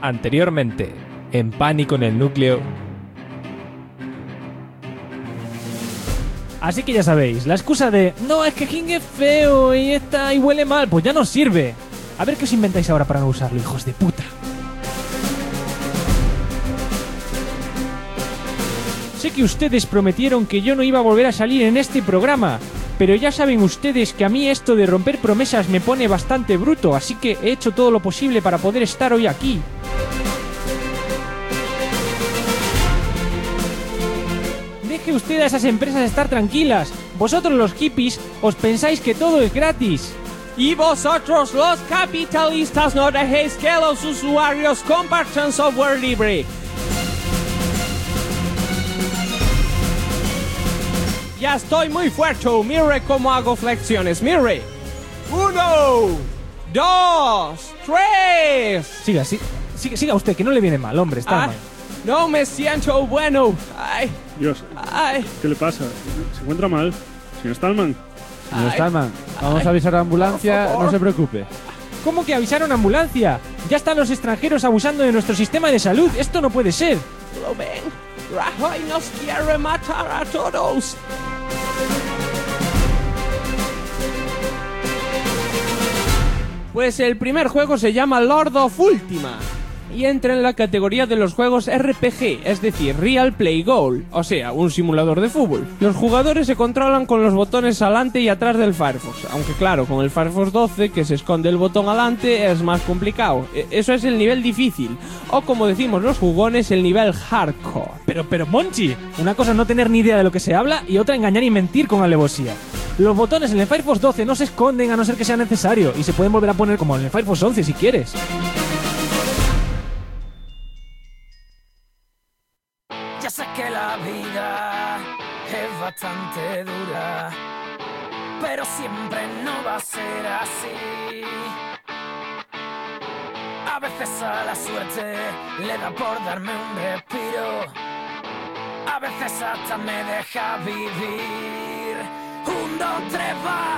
Anteriormente, en Pánico en el Núcleo. Así que ya sabéis, la excusa de no, es que King es feo y está y huele mal, pues ya no sirve. A ver qué os inventáis ahora para no usarlo, hijos de puta. Sé que ustedes prometieron que yo no iba a volver a salir en este programa, pero ya saben ustedes que a mí esto de romper promesas me pone bastante bruto, así que he hecho todo lo posible para poder estar hoy aquí. Deje usted a esas empresas estar tranquilas. Vosotros los hippies os pensáis que todo es gratis. Y vosotros los capitalistas no dejéis que los usuarios compartan software libre. Ya estoy muy fuerte, mire cómo hago flexiones, mire. 1, 2, 3. Siga usted, que no le viene mal, hombre, está mal. No me siento bueno. Ay. Dios, Ay. ¿qué le pasa? ¿Se encuentra mal? Señor Stallman. Señor Stallman, vamos a avisar a la ambulancia, no se preocupe. ¿Cómo que avisaron a ambulancia? Ya están los extranjeros abusando de nuestro sistema de salud. Esto no puede ser. ¿Lo ven? Rajoy nos quiere matar a todos. Pues el primer juego se llama Lord of Ultima y entra en la categoría de los juegos RPG, es decir, Real Play Goal, o sea, un simulador de fútbol. Los jugadores se controlan con los botones adelante y atrás del Firefox, aunque claro, con el Firefox 12, que se esconde el botón adelante, es más complicado. Eso es el nivel difícil, o como decimos los jugones, el nivel hardcore. Pero Monchi, una cosa es no tener ni idea de lo que se habla y otra engañar y mentir con alevosía. Los botones en el Firefox 12 no se esconden a no ser que sea necesario y se pueden volver a poner como en el Firefox 11 si quieres. Ya sé que la vida es bastante dura, pero siempre no va a ser así. A veces a la suerte le da por darme un respiro, a veces hasta me deja vivir. 1, 2, 3, va.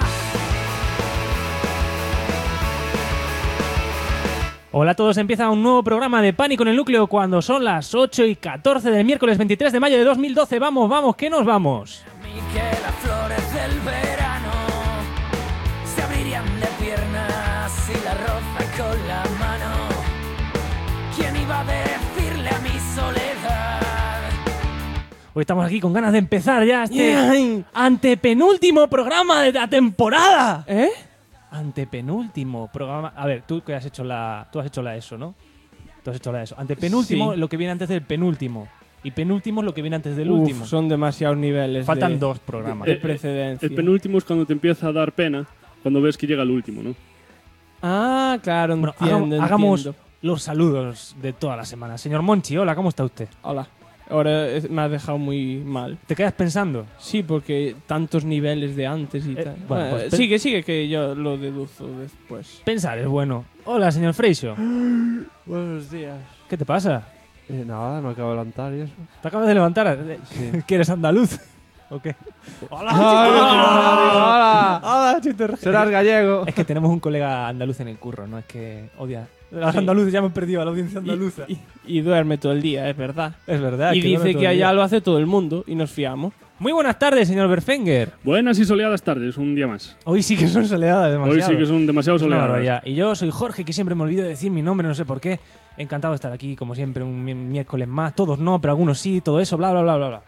Hola a todos, empieza un nuevo programa de Pánico en el Núcleo cuando son las 8:14 del miércoles 23 de mayo de 2012. Vamos, que nos vamos. A mí que las flores del verano se abrirían de piernas si la roza con la mano. ¿Quién iba a decirle a mi soledad? Hoy estamos aquí con ganas de empezar ya este antepenúltimo programa de la temporada. ¿Eh? Antepenúltimo programa. A ver, tú has hecho la ESO, ¿no? Tú has hecho la ESO. Antepenúltimo, Sí. Lo que viene antes del penúltimo. Y penúltimo es lo que viene antes del último. Son demasiados niveles. Faltan 2 programas. de precedencia. El penúltimo es cuando te empieza a dar pena, cuando ves que llega el último, ¿no? Ah, claro, Bueno, entiendo. hagamos los saludos de toda la semana. Señor Monchi, hola, ¿cómo está usted? Hola. Ahora me has dejado muy mal. ¿Te quedas pensando? Sí, porque tantos niveles de antes y tal. bueno, pues sigue, que yo lo deduzco después. Pensar es bueno. Hola, señor Freixo. Buenos días. ¿Qué te pasa? Nada, me acabo de levantar y eso. ¿Te acabas de levantar? Sí. ¿Que eres andaluz? ¿O qué? ¡Hola, ¡Hola! ¡Hola, Chito! Serás gallego. Es que tenemos un colega andaluz en el curro, ¿no? Es que odia. Los Sí. andaluces ya hemos perdido a la audiencia andaluza. Y duerme todo el día, es verdad. Es verdad. Y duerme dice todo que el allá día. lo hace todo el mundo y nos fiamos. Muy buenas tardes, señor Berfenger. Buenas y soleadas tardes, un día más. Hoy sí que son soleadas demasiado. Hoy sí que son demasiado Es una soleadas. barbaridad. Y yo soy Jorge, que siempre me olvido de decir mi nombre, no sé por qué. Encantado de estar aquí, como siempre, un miércoles más. Todos no, pero algunos sí, todo eso, bla, bla, bla, bla, bla.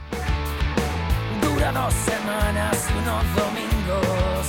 Dura 2 semanas y unos domingos.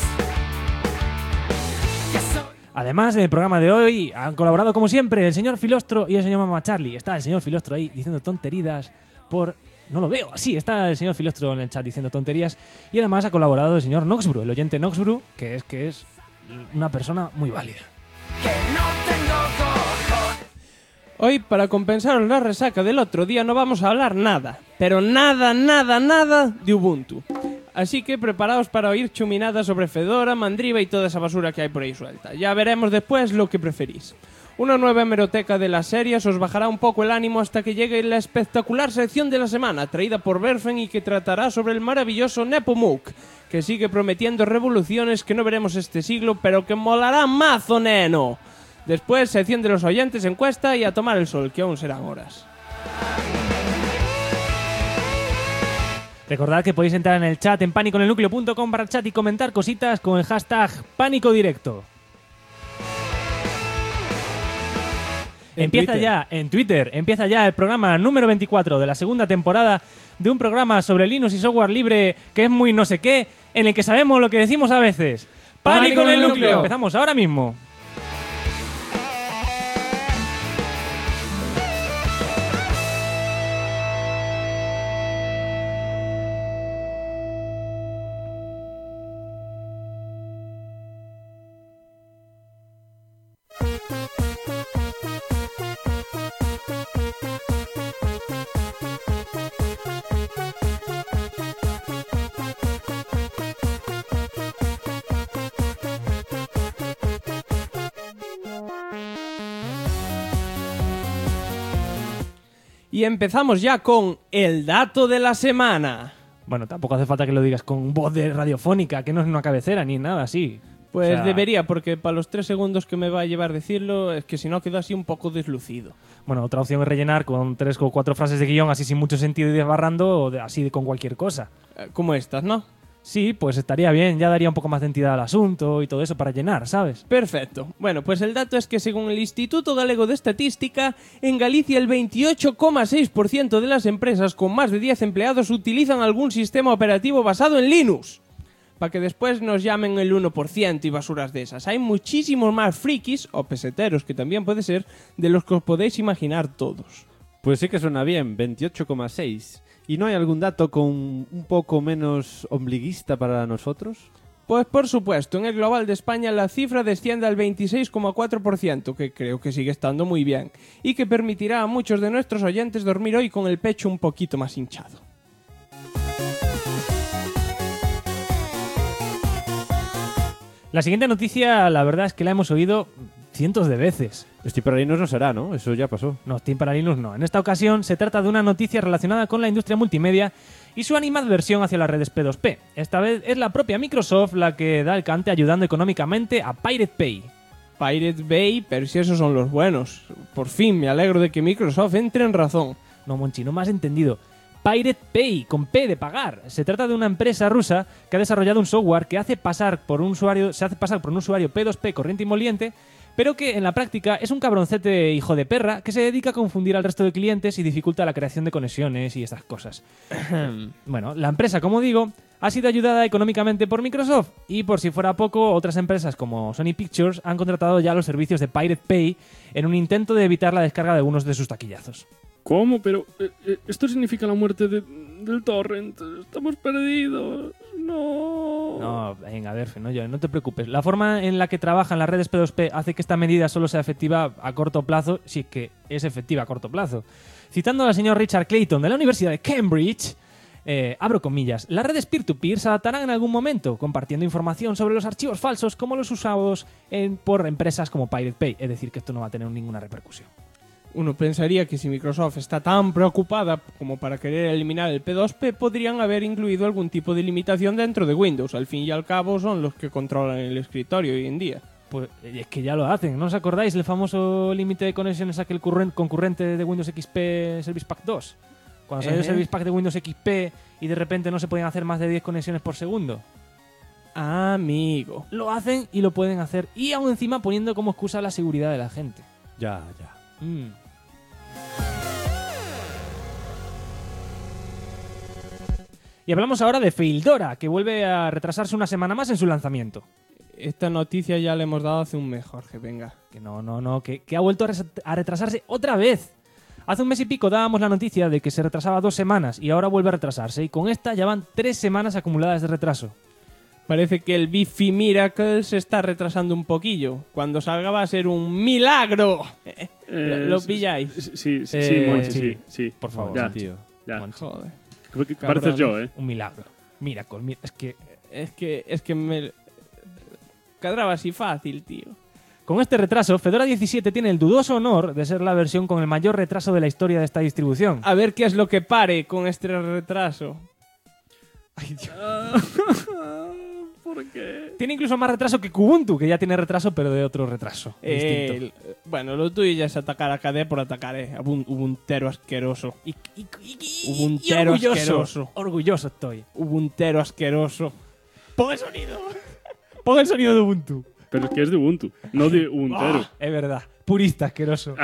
Ya soy Además, en el programa de hoy han colaborado, como siempre, el señor Filostro y el señor Mama Charlie. Está el señor Filostro ahí diciendo tonterías por... No lo veo. Sí, está el señor Filostro en el chat diciendo tonterías. Y además ha colaborado el señor Noxbru, el oyente Noxbru, que es una persona muy válida. que no tengo cojones. Hoy, para compensaros la resaca del otro día, no vamos a hablar nada. Pero nada de Ubuntu. Así que preparaos para oír chuminadas sobre Fedora, Mandriva y toda esa basura que hay por ahí suelta. Ya veremos después lo que preferís. Una nueva hemeroteca de las series os bajará un poco el ánimo hasta que llegue la espectacular sección de la semana, traída por Berfen y que tratará sobre el maravilloso Nepomuk, que sigue prometiendo revoluciones que no veremos este siglo, pero que molará mazo, neno. Después, sección de los oyentes, encuesta y a tomar el sol, que aún serán horas. Recordad que podéis entrar en el chat en paniconelnucleo.com/chat y comentar cositas con el hashtag PánicoDirecto. Empieza ya, en Twitter, empieza ya el programa número 24 de la segunda temporada de un programa sobre Linux y software libre que es muy no sé qué, en el que sabemos lo que decimos a veces. ¡Pánico en el núcleo! Empezamos ahora mismo. Y empezamos ya con el dato de la semana. Bueno, tampoco hace falta que lo digas con voz de radiofónica, que no es una cabecera ni nada así. Pues O sea, debería, porque para los 3 segundos que me va a llevar decirlo, es que si no quedo así un poco deslucido. Bueno, otra opción es rellenar con 3 o 4 frases de guión así sin mucho sentido y desbarrando, o así con cualquier cosa. Como estas, ¿no? Sí, pues estaría bien, ya daría un poco más de entidad al asunto y todo eso para llenar, ¿sabes? Perfecto. Bueno, pues el dato es que según el Instituto Galego de Estatística, en Galicia el 28,6% de las empresas con más de 10 empleados utilizan algún sistema operativo basado en Linux. Para que después nos llamen el 1% y basuras de esas. Hay muchísimos más frikis, o peseteros que también puede ser, de los que os podéis imaginar todos. Pues sí que suena bien, 28,6. ¿Y no hay algún dato con un poco menos ombliguista para nosotros? Pues por supuesto, en el global de España la cifra desciende al 26,4%, que creo que sigue estando muy bien, y que permitirá a muchos de nuestros oyentes dormir hoy con el pecho un poquito más hinchado. La siguiente noticia, la verdad es que la hemos oído cientos de veces. Steam para Linux no será, ¿no? Eso ya pasó. No, Steam para Linux no. En esta ocasión se trata de una noticia relacionada con la industria multimedia y su animadversión hacia las redes P2P. Esta vez es la propia Microsoft la que da el cante ayudando económicamente a Pirate Bay. Pirate Bay, pero si esos son los buenos. Por fin, me alegro de que Microsoft entre en razón. No, Monchi, no me has entendido. Pirate Pay, con P de pagar. Se trata de una empresa rusa que ha desarrollado un software que se hace pasar por un usuario P2P corriente y moliente, pero que en la práctica es un cabroncete hijo de perra que se dedica a confundir al resto de clientes y dificulta la creación de conexiones y estas cosas. Bueno, la empresa, como digo, ha sido ayudada económicamente por Microsoft y, por si fuera poco, otras empresas como Sony Pictures han contratado ya los servicios de Pirate Pay en un intento de evitar la descarga de algunos de sus taquillazos. ¿Cómo? Pero esto significa la muerte del torrent. Estamos perdidos. No. No, venga, a ver, Fenollo, no te preocupes. La forma en la que trabajan las redes P2P hace que esta medida solo sea efectiva a corto plazo, si es que es efectiva a corto plazo. Citando al señor Richard Clayton de la Universidad de Cambridge, abro comillas, las redes peer-to-peer se adaptarán en algún momento, compartiendo información sobre los archivos falsos como los usados por empresas como Pirate Bay. Es decir, que esto no va a tener ninguna repercusión. Uno pensaría que si Microsoft está tan preocupada como para querer eliminar el P2P, podrían haber incluido algún tipo de limitación dentro de Windows. Al fin y al cabo son los que controlan el escritorio hoy en día. Pues es que ya lo hacen, ¿no os acordáis? El famoso límite de conexiones aquel concurrente de Windows XP Service Pack 2. Cuando salió el Service Pack de Windows XP y de repente no se podían hacer más de 10 conexiones por segundo. Amigo. Lo hacen y lo pueden hacer. Y aún encima poniendo como excusa la seguridad de la gente. Ya. Y hablamos ahora de Fildora, que vuelve a retrasarse una semana más en su lanzamiento. Esta noticia ya le hemos dado hace un mes, Jorge, venga. Que que ha vuelto a retrasarse otra vez. Hace un mes y pico dábamos la noticia de que se retrasaba 2 semanas y ahora vuelve a retrasarse. Y con esta ya van 3 semanas acumuladas de retraso. Parece que el Bifi Miracle se está retrasando un poquillo. Cuando salga va a ser un milagro. ¿Lo pilláis? Sí, Monchi, sí. Por favor, Ya, tío. ya. Joder. Pareces yo, ¿eh? Un milagro. Miracle. Es que me... Cadraba así fácil, tío. Con este retraso, Fedora 17 tiene el dudoso honor de ser la versión con el mayor retraso de la historia de esta distribución. A ver qué es lo que pare con este retraso. Por ¿Por qué? Tiene incluso más retraso que Kubuntu, que ya tiene retraso, pero de otro retraso. Distinto. Bueno, lo tuyo ya es atacar a KDE por atacar, Ubuntero asqueroso. Ubuntero orgulloso. asqueroso. Orgulloso estoy. Ubuntero asqueroso. Pon el sonido. Pon el sonido de Ubuntu. Pero es que es de Ubuntu, no de Ubuntero. Es verdad. Purista asqueroso.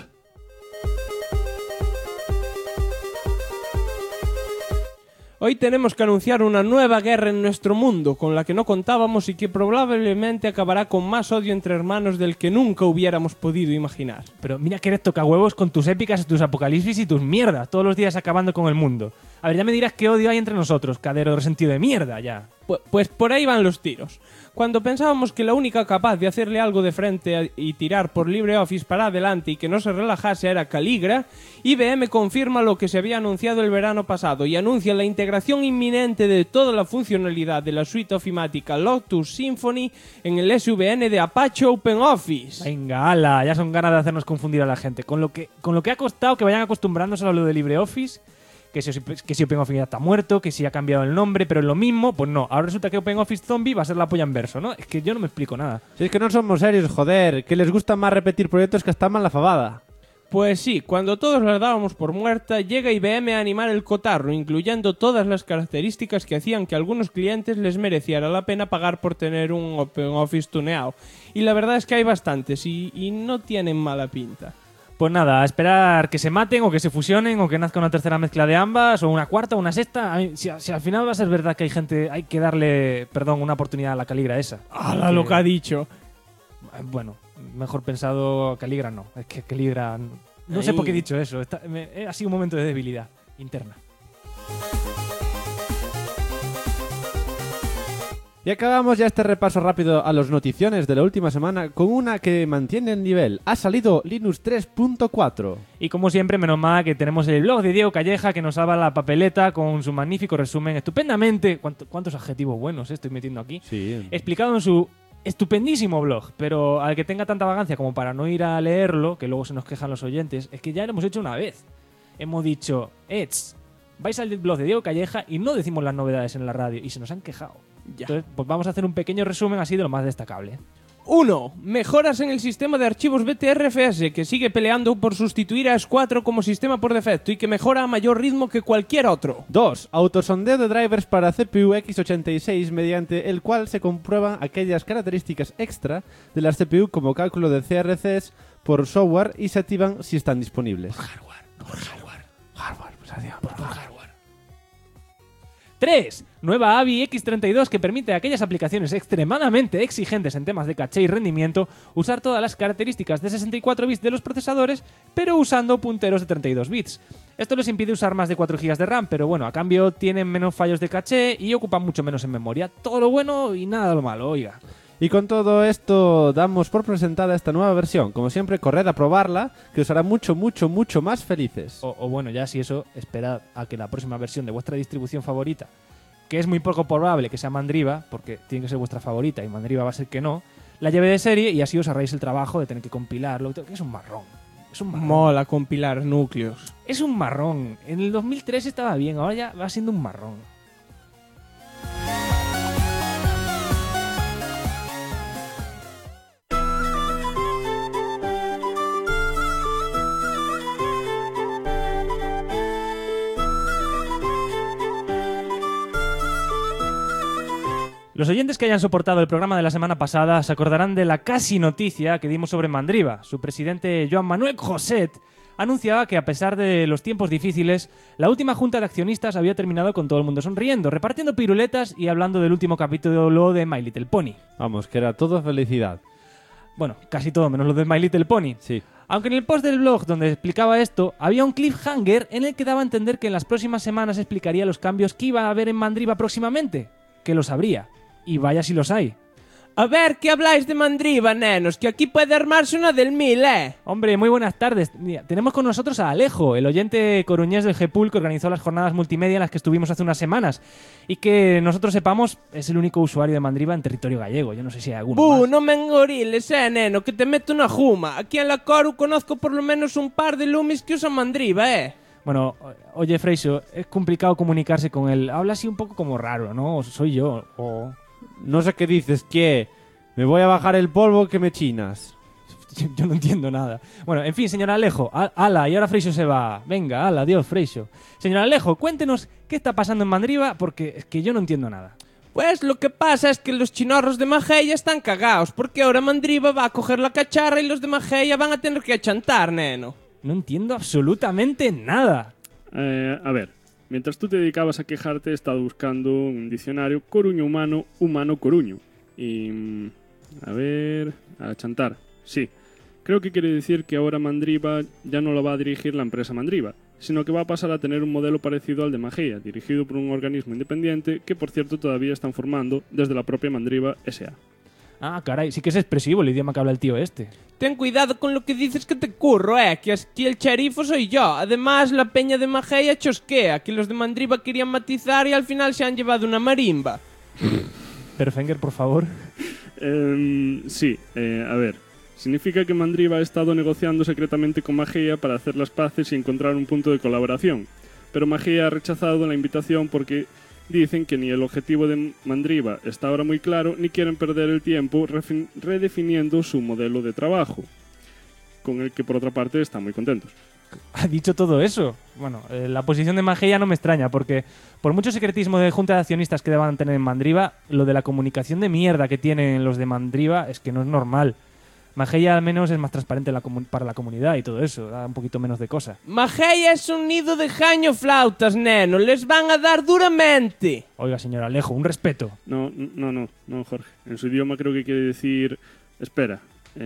Hoy tenemos que anunciar una nueva guerra en nuestro mundo, con la que no contábamos y que probablemente acabará con más odio entre hermanos del que nunca hubiéramos podido imaginar. Pero mira que eres tocahuevos con tus épicas, tus apocalipsis y tus mierdas, todos los días acabando con el mundo. A ver, ya me dirás qué odio hay entre nosotros, cadero resentido de mierda, ya. Pues por ahí van los tiros. Cuando pensábamos que la única capaz de hacerle algo de frente y tirar por LibreOffice para adelante y que no se relajase era Caligra, IBM confirma lo que se había anunciado el verano pasado y anuncia la integración inminente de toda la funcionalidad de la suite ofimática Lotus Symfony en el SVN de Apache OpenOffice. Venga, ala, ya son ganas de hacernos confundir a la gente. Con lo que ha costado que vayan acostumbrándose a lo de LibreOffice, que si OpenOffice ya está muerto, que si ha cambiado el nombre, pero es lo mismo, pues no. Ahora resulta que OpenOffice Zombie va a ser la polla en verso, ¿no? Es que yo no me explico nada. Si es que no somos serios, joder, que les gusta más repetir proyectos que están mal la fabada. Pues sí, cuando todos las dábamos por muerta, llega IBM a animar el cotarro, incluyendo todas las características que hacían que a algunos clientes les mereciera la pena pagar por tener un OpenOffice tuneado. Y la verdad es que hay bastantes y no tienen mala pinta. Pues nada, a esperar que se maten o que se fusionen o que nazca una tercera mezcla de ambas o una cuarta o una sexta. Si al final va a ser verdad que hay que darle, una oportunidad a la Caligra esa. ¡Hala lo que ha dicho! Bueno, mejor pensado Caligra no. Es que Caligra... No sé por qué he dicho eso. Ha sido un momento de debilidad interna. Y acabamos ya este repaso rápido a las noticiones de la última semana con una que mantiene el nivel. Ha salido Linux 3.4. Y como siempre, menos mal que tenemos el blog de Diego Calleja que nos salva la papeleta con su magnífico resumen estupendamente... ¿Cuántos adjetivos buenos estoy metiendo aquí? Sí. Explicado en su estupendísimo blog, pero al que tenga tanta vagancia como para no ir a leerlo, que luego se nos quejan los oyentes, es que ya lo hemos hecho una vez. Hemos dicho, vais al blog de Diego Calleja y no decimos las novedades en la radio, y se nos han quejado. Ya. Entonces, pues vamos a hacer un pequeño resumen así de lo más destacable. 1. Mejoras en el sistema de archivos BTRFS, que sigue peleando por sustituir a S4 como sistema por defecto y que mejora a mayor ritmo que cualquier otro. 2. Autosondeo de drivers para CPU x86 mediante el cual se comprueban aquellas características extra de las CPU como cálculo de CRCs por software y se activan si están disponibles. Hardware. 3. Nueva AVI X32 que permite a aquellas aplicaciones extremadamente exigentes en temas de caché y rendimiento usar todas las características de 64 bits de los procesadores, pero usando punteros de 32 bits. Esto les impide usar más de 4 GB de RAM, pero bueno, a cambio tienen menos fallos de caché y ocupan mucho menos en memoria. Todo lo bueno y nada lo malo, oiga. Y con todo esto damos por presentada esta nueva versión. Como siempre, corred a probarla, que os hará mucho más felices. O bueno, ya si eso, esperad a que la próxima versión de vuestra distribución favorita, que es muy poco probable que sea Mandriva, porque tiene que ser vuestra favorita y Mandriva va a ser que no, la lleve de serie y así os ahorráis el trabajo de tener que compilarlo. Que es un marrón. Mola compilar núcleos. Es un marrón. En el 2003 estaba bien, ahora ya va siendo un marrón. Los oyentes que hayan soportado el programa de la semana pasada se acordarán de la casi noticia que dimos sobre Mandriva. Su presidente, Joan Manuel José, anunciaba que a pesar de los tiempos difíciles, la última junta de accionistas había terminado con todo el mundo sonriendo, repartiendo piruletas y hablando del último capítulo de My Little Pony. Vamos, que era todo felicidad. Bueno, casi todo menos lo de My Little Pony. Sí. Aunque en el post del blog donde explicaba esto, había un cliffhanger en el que daba a entender que en las próximas semanas explicaría los cambios que iba a haber en Mandriva próximamente. Que los habría. Y vaya si los hay. A ver, ¿qué habláis de Mandriva, nenos? Que aquí puede armarse una del 1000, ¿eh? Hombre, muy buenas tardes. Mira, tenemos con nosotros a Alejo, el oyente coruñés del GPUL que organizó las jornadas multimedia en las que estuvimos hace unas semanas. Y que nosotros sepamos es el único usuario de Mandriva en territorio gallego. Yo no sé si hay alguno más. No me engoriles, neno, que te meto una juma. Aquí en la Coru conozco por lo menos un par de lumis que usan Mandriva, Bueno, oye, Freixo, es complicado comunicarse con él. Habla así un poco como raro, ¿no? O soy yo, o... No sé qué dices, ¿qué? Me voy a bajar el polvo que me chinas. Yo no entiendo nada. Bueno, en fin, señor Alejo. Ala, y ahora Freixo se va. Venga, ala, adiós, Freixo. Señor Alejo, cuéntenos qué está pasando en Mandriva, porque es que yo no entiendo nada. Pues lo que pasa es que los chinorros de Mageia están cagados, porque ahora Mandriva va a coger la cacharra y los de Mageia van a tener que achantar, neno. No entiendo absolutamente nada. A ver, mientras tú te dedicabas a quejarte, he estado buscando un diccionario coruño humano, humano coruño. Y... a ver... a chantar. Sí. Creo que quiere decir que ahora Mandriva ya no la va a dirigir la empresa Mandriva, sino que va a pasar a tener un modelo parecido al de Mageia, dirigido por un organismo independiente que, por cierto, todavía están formando desde la propia Mandriva S.A. Ah, caray, sí que es expresivo el idioma que habla el tío este. Ten cuidado con lo que dices que te curro, que aquí el cherifo soy yo. Además, la peña de Mageia chosquea, que los de Mandriva querían matizar y al final se han llevado una marimba. Perfenger, por favor. Sí, a ver. Significa que Mandriva ha estado negociando secretamente con Mageia para hacer las paces y encontrar un punto de colaboración. Pero Mageia ha rechazado la invitación porque dicen que ni el objetivo de Mandriva está ahora muy claro, ni quieren perder el tiempo redefiniendo su modelo de trabajo, con el que por otra parte están muy contentos. Ha dicho todo eso. Bueno, la posición de Mageia no me extraña, porque por mucho secretismo de junta de accionistas que deban tener en Mandriva, lo de la comunicación de mierda que tienen los de Mandriva es que no es normal. Mageia al menos es más transparente para la comunidad y todo eso, da un poquito menos de cosa. Mageia es un nido de jaño flautas, neno, les van a dar duramente. Oiga, señor Alejo, un respeto. No, Jorge. En su idioma creo que quiere decir... Espera.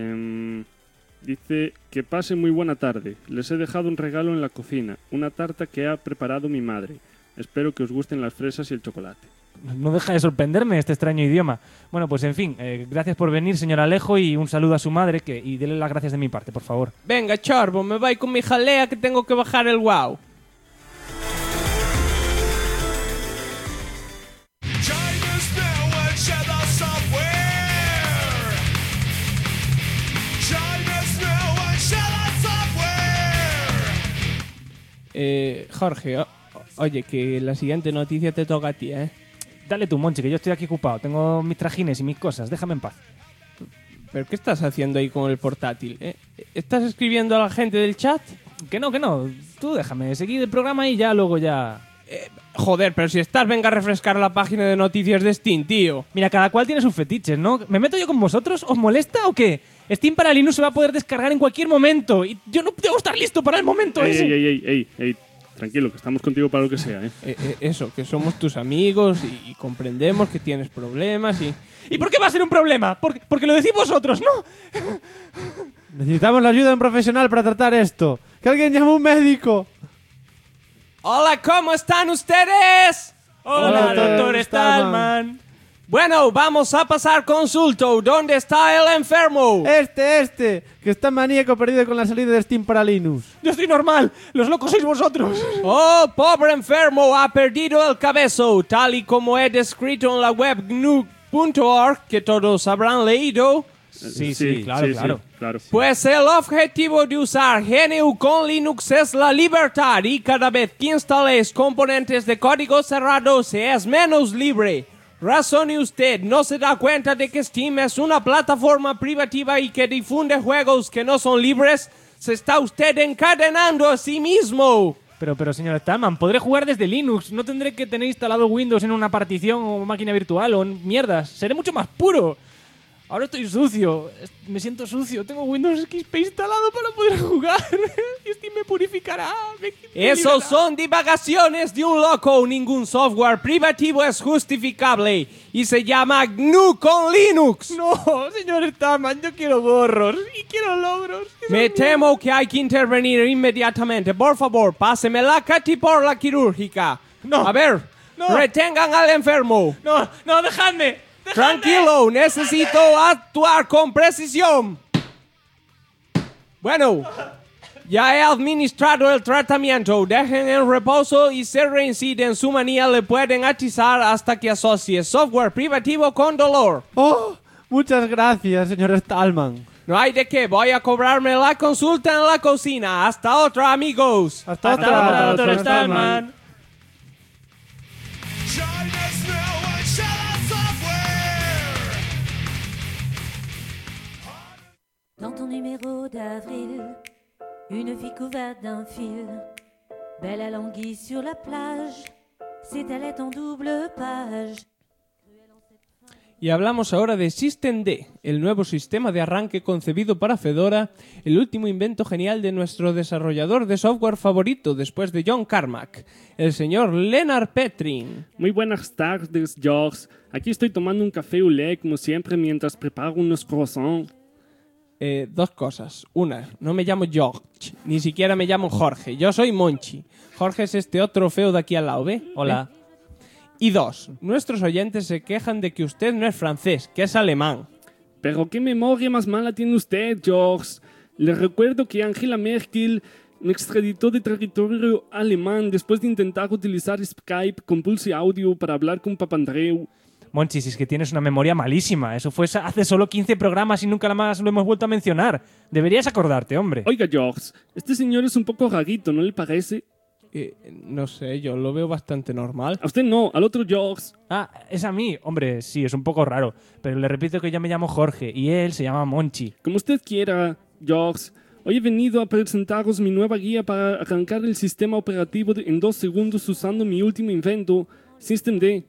Dice que pase muy buena tarde. Les he dejado un regalo en la cocina, una tarta que ha preparado mi madre. Espero que os gusten las fresas y el chocolate. No deja de sorprenderme este extraño idioma. Bueno, pues en fin, gracias por venir, señor Alejo, y un saludo a su madre, y dele las gracias de mi parte, por favor. Venga, chorbo, me voy con mi jalea que tengo que bajar el wow. Jorge, oye, que la siguiente noticia te toca a ti, Dale tú, Monchi, que yo estoy aquí ocupado. Tengo mis trajines y mis cosas. Déjame en paz. ¿Pero qué estás haciendo ahí con el portátil? ¿Estás escribiendo a la gente del chat? Que no. Tú déjame seguir el programa y ya luego ya... Joder, pero si estás, venga a refrescar la página de noticias de Steam, tío. Mira, cada cual tiene sus fetiches, ¿no? ¿Me meto yo con vosotros? ¿Os molesta o qué? Steam para Linux se va a poder descargar en cualquier momento. Y yo no debo estar listo para el momento ese. Ey. Tranquilo, que estamos contigo para lo que sea, Eso, que somos tus amigos y comprendemos que tienes problemas y... ¿Y por qué va a ser un problema? Porque lo decís vosotros, ¿no? Necesitamos la ayuda de un profesional para tratar esto. ¡Que alguien llame a un médico! Hola, ¿cómo están ustedes? Hola, doctor Stallman. Bueno, vamos a pasar consulto. ¿Dónde está el enfermo? Este, que está maníaco perdido con la salida de Steam para Linux. Yo estoy normal, los locos sois vosotros. Oh, pobre enfermo, ha perdido el cabezo, tal y como he descrito en la web GNU.org, que todos habrán leído. Sí, claro. Pues el objetivo de usar GNU con Linux es la libertad, y cada vez que instaléis componentes de código cerrado se es menos libre. Razone usted, ¿no se da cuenta de que Steam es una plataforma privativa y que difunde juegos que no son libres? Se está usted encadenando a sí mismo. Pero señor Stallman, podré jugar desde Linux. No tendré que tener instalado Windows en una partición o máquina virtual o en mierdas. Seré mucho más puro. Ahora estoy sucio. Me siento sucio. Tengo Windows XP instalado para poder jugar. Y Steam me purificará. Esos son divagaciones de un loco. Ningún software privativo es justificable. Y se llama GNU con Linux. No, señor Stallman, yo quiero gorros y quiero logros. Me temo que hay que intervenir inmediatamente. Por favor, páseme la catiporla quirúrgica. No. A ver, no. Retengan al enfermo. No, dejadme. Tranquilo, necesito actuar con precisión. Bueno, ya he administrado el tratamiento. Dejen en reposo y si reincide en su manía le pueden atizar hasta que asocie software privativo con dolor. Oh, muchas gracias, señor Stallman. No hay de qué, voy a cobrarme la consulta en la cocina. Hasta otra, amigos. Hasta otra, doctor Stallman. Join us now and share our software. numéro d'avril, une fille couverte d'un fil, belle à l'anguille sur la plage, s'étalait en double page. Y hablamos ahora de System D, el nuevo sistema de arranque concebido para Fedora, el último invento genial de nuestro desarrollador de software favorito después de John Carmack, el señor Lennart Petrin. Muy buenas tardes, George. Aquí estoy tomando un café au lait como siempre mientras preparo unos croissants. Dos cosas. Una, no me llamo George, ni siquiera me llamo Jorge, yo soy Monchi. Jorge es este otro feo de aquí al lado, ¿ve? Hola. Y dos, nuestros oyentes se quejan de que usted no es francés, que es alemán. Pero qué memoria más mala tiene usted, George. Le recuerdo que Angela Merkel me extraditó de territorio alemán después de intentar utilizar Skype con Pulse Audio para hablar con Papandreou. Monchi, si es que tienes una memoria malísima. Eso fue hace solo 15 programas y nunca más lo hemos vuelto a mencionar. Deberías acordarte, hombre. Oiga, George, este señor es un poco rarito, ¿no le parece? No sé, yo lo veo bastante normal. A usted no, al otro George. Ah, es a mí. Hombre, sí, es un poco raro. Pero le repito que yo me llamo Jorge y él se llama Monchi. Como usted quiera, George. Hoy he venido a presentaros mi nueva guía para arrancar el sistema operativo en 2 segundos usando mi último invento, System D.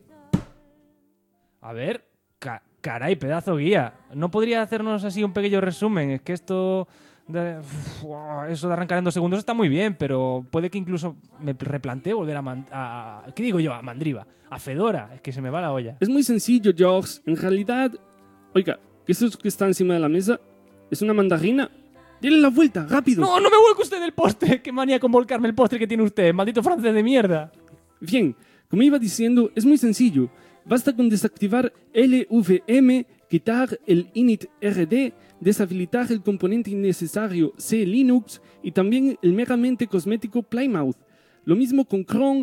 A ver, caray, pedazo guía. ¿No podría hacernos así un pequeño resumen? Es que eso de arrancar en 2 segundos está muy bien, pero puede que incluso me replantee volver ¿qué digo yo? A Mandriva, a Fedora. Es que se me va la olla. Es muy sencillo, George. En realidad... Oiga, ¿qué es eso que está encima de la mesa? ¿Es una mandarina? ¡Dile la vuelta, rápido! ¡No, no me vuelque usted del postre! ¡Qué manía con volcarme el postre que tiene usted! ¡Maldito francés de mierda! Bien, como iba diciendo, es muy sencillo. Basta con desactivar LVM, quitar el init-rd, deshabilitar el componente innecesario C-Linux y también el meramente cosmético Plymouth. Lo mismo con Chrome,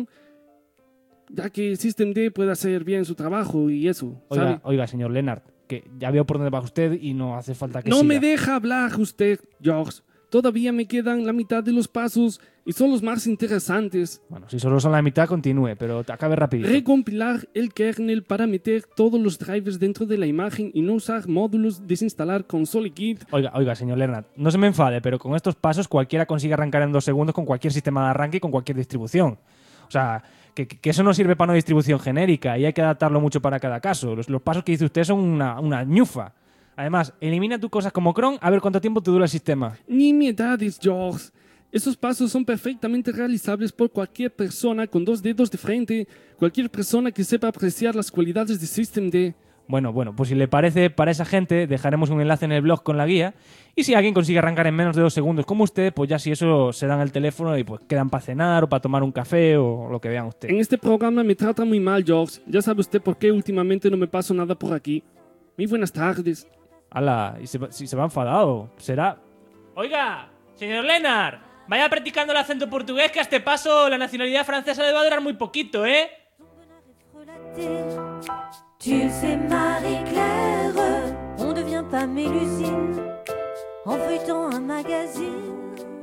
ya que System D puede hacer bien su trabajo y eso, ¿sabe? Oiga, señor Lennart, que ya veo por dónde va usted y no hace falta que No siga. me deja hablar usted, George. Todavía me quedan la mitad de los pasos y son los más interesantes. Bueno, si solo son la mitad, continúe, pero acabe rapidito. Recompilar el kernel para meter todos los drivers dentro de la imagen y no usar módulos, desinstalar ConsoleKit. Oiga, señor Lennart, no se me enfade, pero con estos pasos cualquiera consigue arrancar en 2 segundos con cualquier sistema de arranque y con cualquier distribución. O sea, que eso no sirve para una distribución genérica y hay que adaptarlo mucho para cada caso. Los pasos que dice usted son una ñufa. Además, elimina tus cosas como Chrome a ver cuánto tiempo te dura el sistema. Nimiedades, George. Esos pasos son perfectamente realizables por cualquier persona con 2 dedos de frente, cualquier persona que sepa apreciar las cualidades de System D. Bueno, pues si le parece, para esa gente dejaremos un enlace en el blog con la guía y si alguien consigue arrancar en menos de 2 segundos como usted, pues ya si eso se dan el teléfono y pues quedan para cenar o para tomar un café o lo que vean usted. En este programa me trata muy mal, George. Ya sabe usted por qué últimamente no me paso nada por aquí. Muy buenas tardes. Ala, y si se va enfadado, será... Oiga, señor Lennart, vaya practicando el acento portugués que a este paso la nacionalidad francesa le va a durar muy poquito, ¿eh? Tu le sais, Marie-Claire, on devient pas Mélusine en feuilletant un magazine.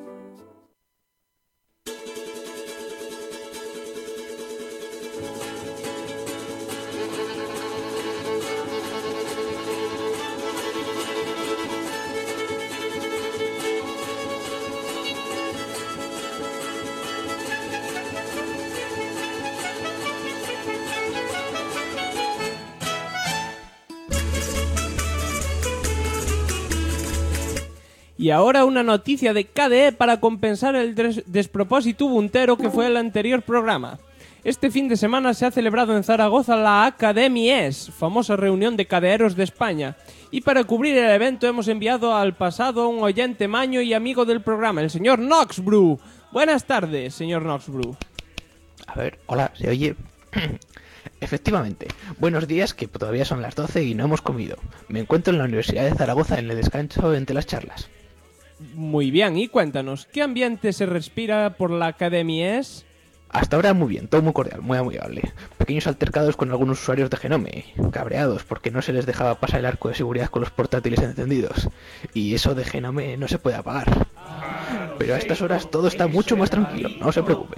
Y ahora una noticia de KDE para compensar el despropósito ubuntero que fue el anterior programa. Este fin de semana se ha celebrado en Zaragoza la Academies, famosa reunión de KDEeros de España. Y para cubrir el evento hemos enviado al pasado a un oyente maño y amigo del programa, el señor Noxbrew. Buenas tardes, señor Noxbrew. A ver, hola, ¿se oye? Efectivamente, buenos días, que todavía son las 12 y no hemos comido. Me encuentro en la Universidad de Zaragoza en el descanso entre las charlas. Muy bien, y cuéntanos, ¿qué ambiente se respira por la Academies? Hasta ahora muy bien, todo muy cordial, muy amigable. Pequeños altercados con algunos usuarios de Genome, cabreados porque no se les dejaba pasar el arco de seguridad con los portátiles encendidos. Y eso de Genome no se puede apagar. Pero a estas horas todo está mucho más tranquilo, no se preocupen.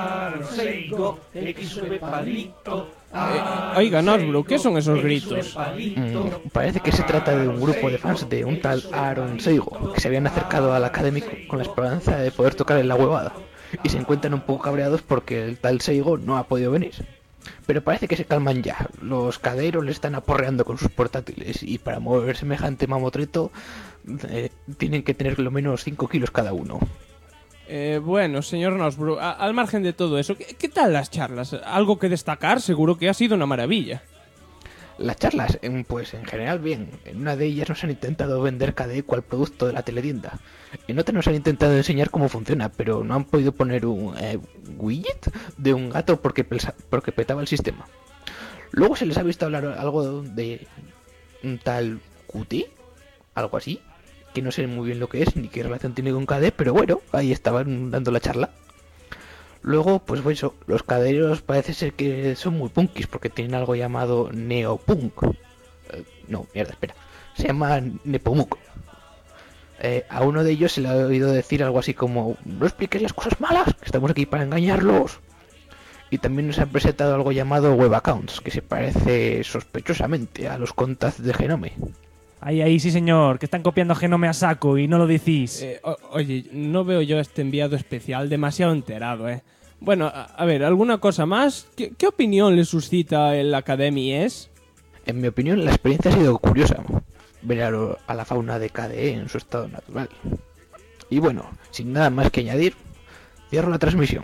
Oiga, Nosbro, ¿qué son esos gritos? Parece que se trata de un grupo de fans de un tal Aaron Seigo, que se habían acercado al académico con la esperanza de poder tocar en la huevada, y se encuentran un poco cabreados porque el tal Seigo no ha podido venir. Pero parece que se calman ya. Los caderos le están aporreando con sus portátiles y para mover semejante mamotreto tienen que tener lo menos 5 kilos cada uno. Bueno, señor Nosbro, al margen de todo eso, ¿qué tal las charlas? ¿Algo que destacar? Seguro que ha sido una maravilla. Las charlas, pues en general bien. En una de ellas nos han intentado vender KDE cual producto de la teletienda. En otra nos han intentado enseñar cómo funciona, pero no han podido poner un widget de un gato porque petaba el sistema. Luego se les ha visto hablar algo de un tal Qt, algo así, que no sé muy bien lo que es ni qué relación tiene con KDE, pero bueno, ahí estaban dando la charla. Luego, pues eso, los caderos parece ser que son muy punkis porque tienen algo llamado neopunk. No, mierda, espera. Se llama Nepomuk. A uno de ellos se le ha oído decir algo así como: no expliques las cosas malas, que estamos aquí para engañarlos. Y también nos han presentado algo llamado Web Accounts, que se parece sospechosamente a los contacts de Genome. Ahí, sí señor, que están copiando Genome a saco y no lo decís. Oye, no veo yo este enviado especial demasiado enterado, Bueno, a ver, ¿alguna cosa más? ¿Qué opinión le suscita el Academy-S? En mi opinión, la experiencia ha sido curiosa. Ver a la fauna de KDE en su estado natural. Y bueno, sin nada más que añadir, cierro la transmisión.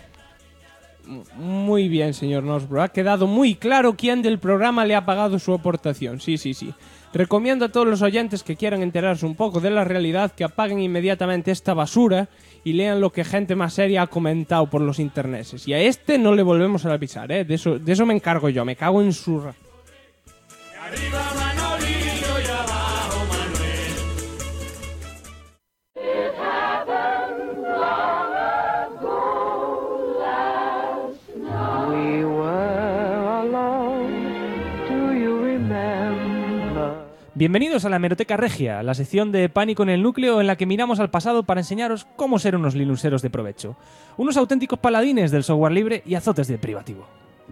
Muy bien, señor Nosbro. Ha quedado muy claro quién del programa le ha pagado su aportación. Sí. Recomiendo a todos los oyentes que quieran enterarse un poco de la realidad que apaguen inmediatamente esta basura y lean lo que gente más seria ha comentado por los interneses. Y a este no le volvemos a avisar, De eso me encargo yo. Me cago en su... Arriba Manolito y abajo Manuel. We were alone, do you remember? Bienvenidos a la Hemeroteca Regia, la sección de Pánico en el Núcleo en la que miramos al pasado para enseñaros cómo ser unos linuxeros de provecho. Unos auténticos paladines del software libre y azotes del privativo.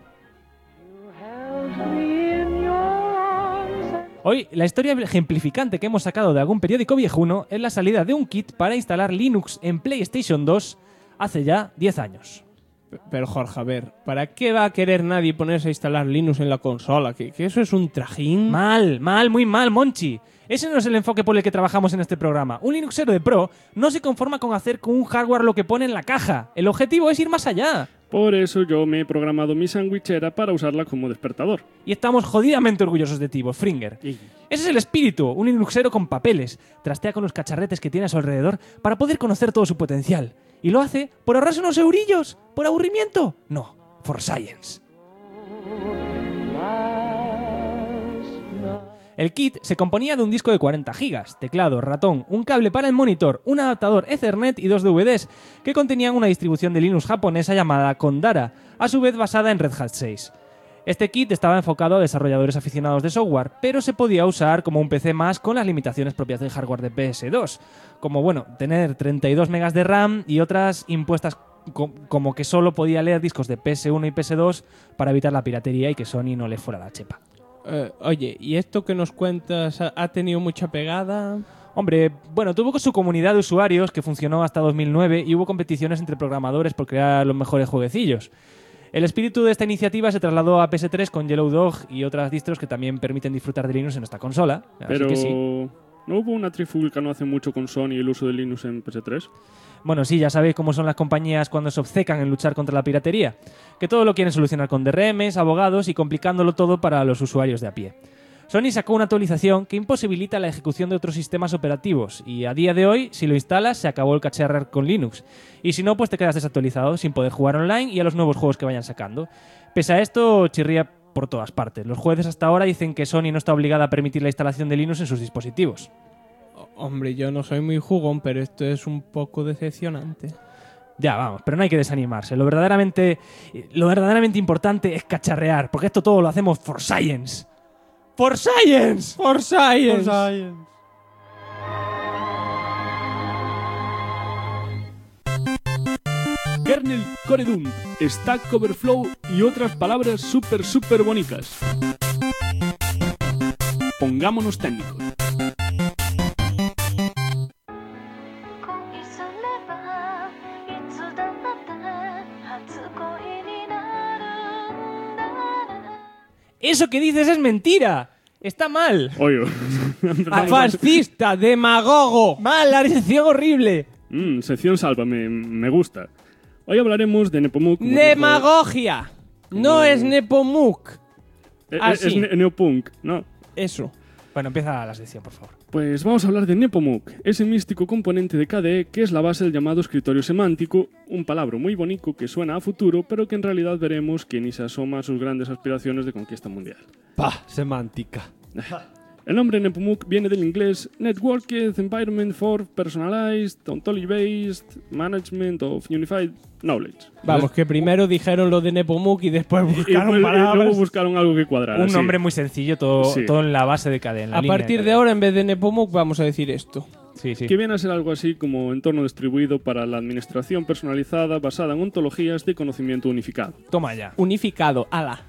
Hoy, la historia ejemplificante que hemos sacado de algún periódico viejuno es la salida de un kit para instalar Linux en PlayStation 2 hace ya 10 años. Pero Jorge, a ver, ¿para qué va a querer nadie ponerse a instalar Linux en la consola? ¿Que eso es un trajín? Muy mal, Monchi. Ese no es el enfoque por el que trabajamos en este programa. Un Linuxero de pro no se conforma con hacer con un hardware lo que pone en la caja. El objetivo es ir más allá. Por eso yo me he programado mi sandwichera para usarla como despertador. Y estamos jodidamente orgullosos de ti, Fringer. Ese es el espíritu, un Linuxero con papeles. Trastea con los cacharretes que tiene a su alrededor para poder conocer todo su potencial. Y lo hace por ahorrarse unos eurillos. ¿Por aburrimiento? No, for science. El kit se componía de un disco de 40 GB, teclado, ratón, un cable para el monitor, un adaptador Ethernet y 2 DVDs, que contenían una distribución de Linux japonesa llamada Kondara, a su vez basada en Red Hat 6. Este kit estaba enfocado a desarrolladores aficionados de software, pero se podía usar como un PC más con las limitaciones propias del hardware de PS2, como tener 32 MB de RAM y otras impuestas como que solo podía leer discos de PS1 y PS2 para evitar la piratería y que Sony no le fuera la chepa. Oye, ¿y esto que nos cuentas ha tenido mucha pegada? Hombre, tuvo su comunidad de usuarios que funcionó hasta 2009 y hubo competiciones entre programadores por crear los mejores jueguecillos. El espíritu de esta iniciativa se trasladó a PS3 con Yellow Dog y otras distros que también permiten disfrutar de Linux en esta consola. Pero, así que sí. ¿No hubo una trifulca no hace mucho con Sony y el uso de Linux en PS3? Bueno, sí, ya sabéis cómo son las compañías cuando se obcecan en luchar contra la piratería. Que todo lo quieren solucionar con DRMs, abogados y complicándolo todo para los usuarios de a pie. Sony sacó una actualización que imposibilita la ejecución de otros sistemas operativos y a día de hoy, si lo instalas, se acabó el cacharrar con Linux. Y si no, pues te quedas desactualizado sin poder jugar online y a los nuevos juegos que vayan sacando. Pese a esto, chirría por todas partes. Los jueces hasta ahora dicen que Sony no está obligada a permitir la instalación de Linux en sus dispositivos. Hombre, yo no soy muy jugón, pero esto es un poco decepcionante. Ya, vamos, pero no hay que desanimarse. Lo verdaderamente importante es cacharrear, porque esto todo lo hacemos for science. ¡For science! ¡For science! For science. kernel, core dump, stack overflow y otras palabras súper bonitas. Pongámonos técnicos. ¡Eso que dices es mentira! ¡Está mal! Oye, ¡Fascista! ¡Demagogo! ¡Mal! ¡La sección horrible! sección salva, me gusta. Hoy hablaremos de Nepomuk. como ¡Demagogia! No es Nepomuk. dijo- Ah, es sí. neopunk, ¿no? Eso. Bueno, empieza la sección, por favor. Pues vamos a hablar de Nepomuk, ese místico componente de KDE que es la base del llamado escritorio semántico, un palabra muy bonito que suena a futuro, pero que en realidad veremos que ni se asoma a sus grandes aspiraciones de conquista mundial. Pah, semántica. El nombre Nepomuk viene del inglés Networked Environment for Personalized Ontology-Based Management of Unified Knowledge. Vamos, que primero dijeron lo de Nepomuk y después Y buscaron luego palabras. buscaron algo que cuadrara. Un sí. nombre muy sencillo, todo, Sí. todo en la base de cadena. A partir de ahora, en vez de Nepomuk, vamos a decir esto. Sí, sí. Que viene a ser algo así como entorno distribuido para la administración personalizada basada en ontologías de conocimiento unificado. Toma ya. Unificado, ala.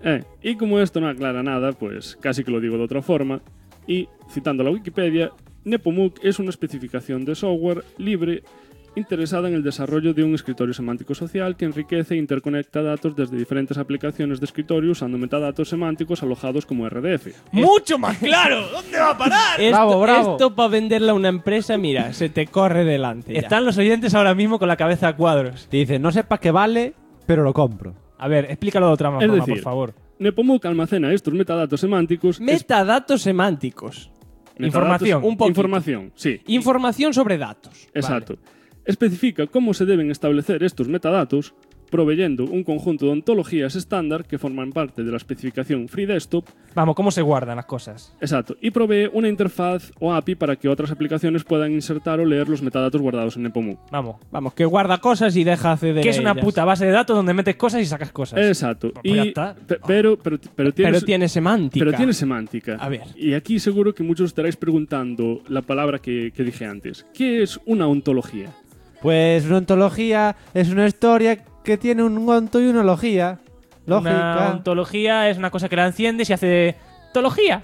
Y como esto no aclara nada, pues casi que lo digo de otra forma. Y, citando la Wikipedia, Nepomuk es una especificación de software libre interesada en el desarrollo de un escritorio semántico social que enriquece e interconecta datos desde diferentes aplicaciones de escritorio usando metadatos semánticos alojados como RDF. ¡Mucho más claro! ¿Dónde va a parar? Esto, bravo. Esto para venderla a una empresa, mira, se te corre delante. ya. Están los oyentes ahora mismo con la cabeza a cuadros. Te dice, no sé para qué vale, pero lo compro. A ver, explícalo de otra Es forma, decir, por favor. Nepomuk almacena estos metadatos semánticos. Metadatos semánticos. Información. Un poquito. Información, sí. Información sobre datos. Exacto. Especifica cómo se deben establecer estos metadatos, proveyendo un conjunto de ontologías estándar que forman parte de la especificación Free Desktop. Vamos, ¿cómo se guardan las cosas? Exacto. Y provee una interfaz o API para que otras aplicaciones puedan insertar o leer los metadatos guardados en Nepomuk. Vamos. Vamos, que guarda cosas y deja acceder Que a es una ellas. puta base de datos donde metes cosas y sacas cosas. Exacto. Pues ya está. Pero Pero tiene semántica. Pero tiene semántica. A ver. Y aquí seguro que muchos estaréis preguntando la palabra que dije antes. ¿Qué es una ontología? Pues una ontología es una historia que tiene un onto y una logía. Una Lógica. ontología es una cosa que la enciendes y hace... ¡Tología!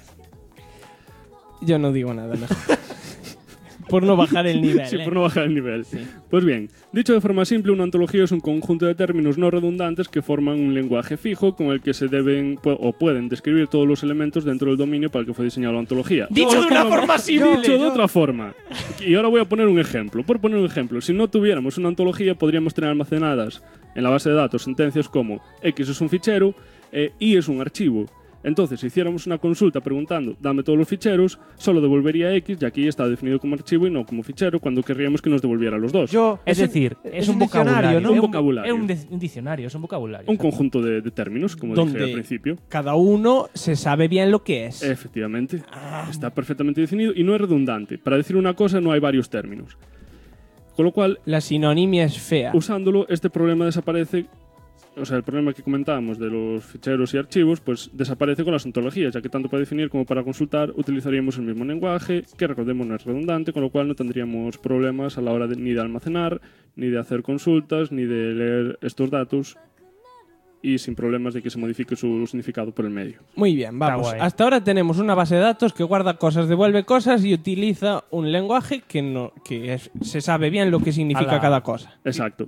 Yo no digo nada mejor. Por no bajar el nivel. Sí, por no bajar el nivel. Pues bien, dicho de forma simple, una ontología es un conjunto de términos no redundantes que forman un lenguaje fijo con el que se deben o pueden describir todos los elementos dentro del dominio para el que fue diseñada la ontología. ¡Dicho de una forma simple! Dicho de otra forma. Y ahora voy a poner un ejemplo. Por poner un ejemplo, si no tuviéramos una ontología, podríamos tener almacenadas en la base de datos sentencias como X es un fichero, Y es un archivo. Entonces, si hiciéramos una consulta preguntando dame todos los ficheros, solo devolvería X, ya que Y está definido como archivo y no como fichero, cuando querríamos que nos devolviera los dos. Es decir, es un diccionario, vocabulario. ¿no? Un vocabulario. Es un diccionario, es un vocabulario. Un conjunto de términos, como dije al Donde principio. cada uno se sabe bien lo que es. Efectivamente. Está perfectamente definido y no es redundante. Para decir una cosa no hay varios términos. Con lo cual, La sinonimia es fea. usándolo, este problema desaparece. O sea, el problema que comentábamos de los ficheros y archivos, pues desaparece con las ontologías, ya que tanto para definir como para consultar utilizaríamos el mismo lenguaje, que recordemos no es redundante, con lo cual no tendríamos problemas a la hora ni de almacenar, ni de hacer consultas, ni de leer estos datos, y sin problemas de que se modifique su significado por el medio. Muy bien, vamos. guay. Hasta ahora tenemos una base de datos que guarda cosas, devuelve cosas y utiliza un lenguaje que se sabe bien lo que significa Ala. cada cosa. Exacto.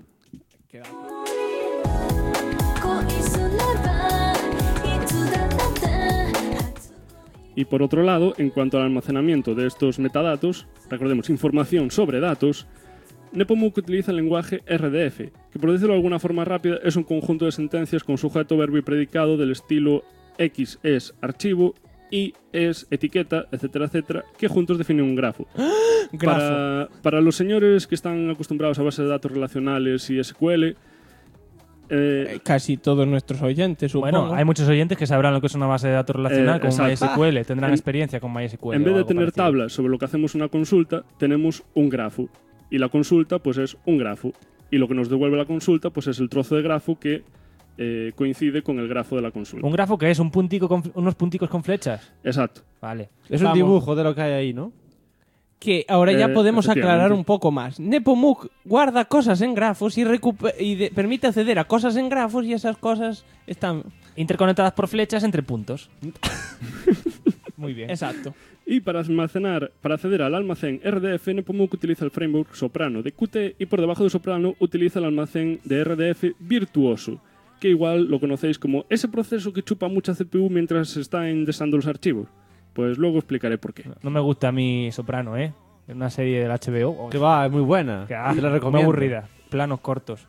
Y por otro lado, en cuanto al almacenamiento de estos metadatos, recordemos, información sobre datos, Nepomuk utiliza el lenguaje RDF, que por decirlo de alguna forma rápida es un conjunto de sentencias con sujeto, verbo y predicado del estilo X es archivo, Y es etiqueta, etcétera, etcétera, que juntos definen un grafo. Grafo. Para los señores que están acostumbrados a bases de datos relacionales y SQL, Casi todos nuestros oyentes, supongo. Bueno, hay muchos oyentes que sabrán lo que es una base de datos relacional con exacto. MySQL, tendrán En- experiencia con MySQL. en vez o de algo tener parecido. tablas sobre lo que hacemos una consulta, tenemos un grafo. Y la consulta, pues es un grafo. Y lo que nos devuelve la consulta, pues es el trozo de grafo que coincide con el grafo de la consulta. Un grafo que es un puntico con, unos punticos con flechas. Exacto. Vale. Es un Vamos. dibujo de lo que hay ahí, ¿no? Que ahora ya podemos aclarar efectivamente. un poco más. Nepomuk guarda cosas en grafos y, permite acceder a cosas en grafos y esas cosas están... Interconectadas por flechas entre puntos. Muy bien. Exacto. Y para acceder al almacén RDF, Nepomuk utiliza el framework Soprano de Qt y por debajo de Soprano utiliza el almacén de RDF Virtuoso, que igual lo conocéis como ese proceso que chupa mucha CPU mientras se está indexando los archivos. Pues luego explicaré por qué. No me gusta a mí Soprano, ¿eh? Es una serie del HBO. Que va, es muy buena. Que, Te la muy recomiendo. aburrida. Planos cortos.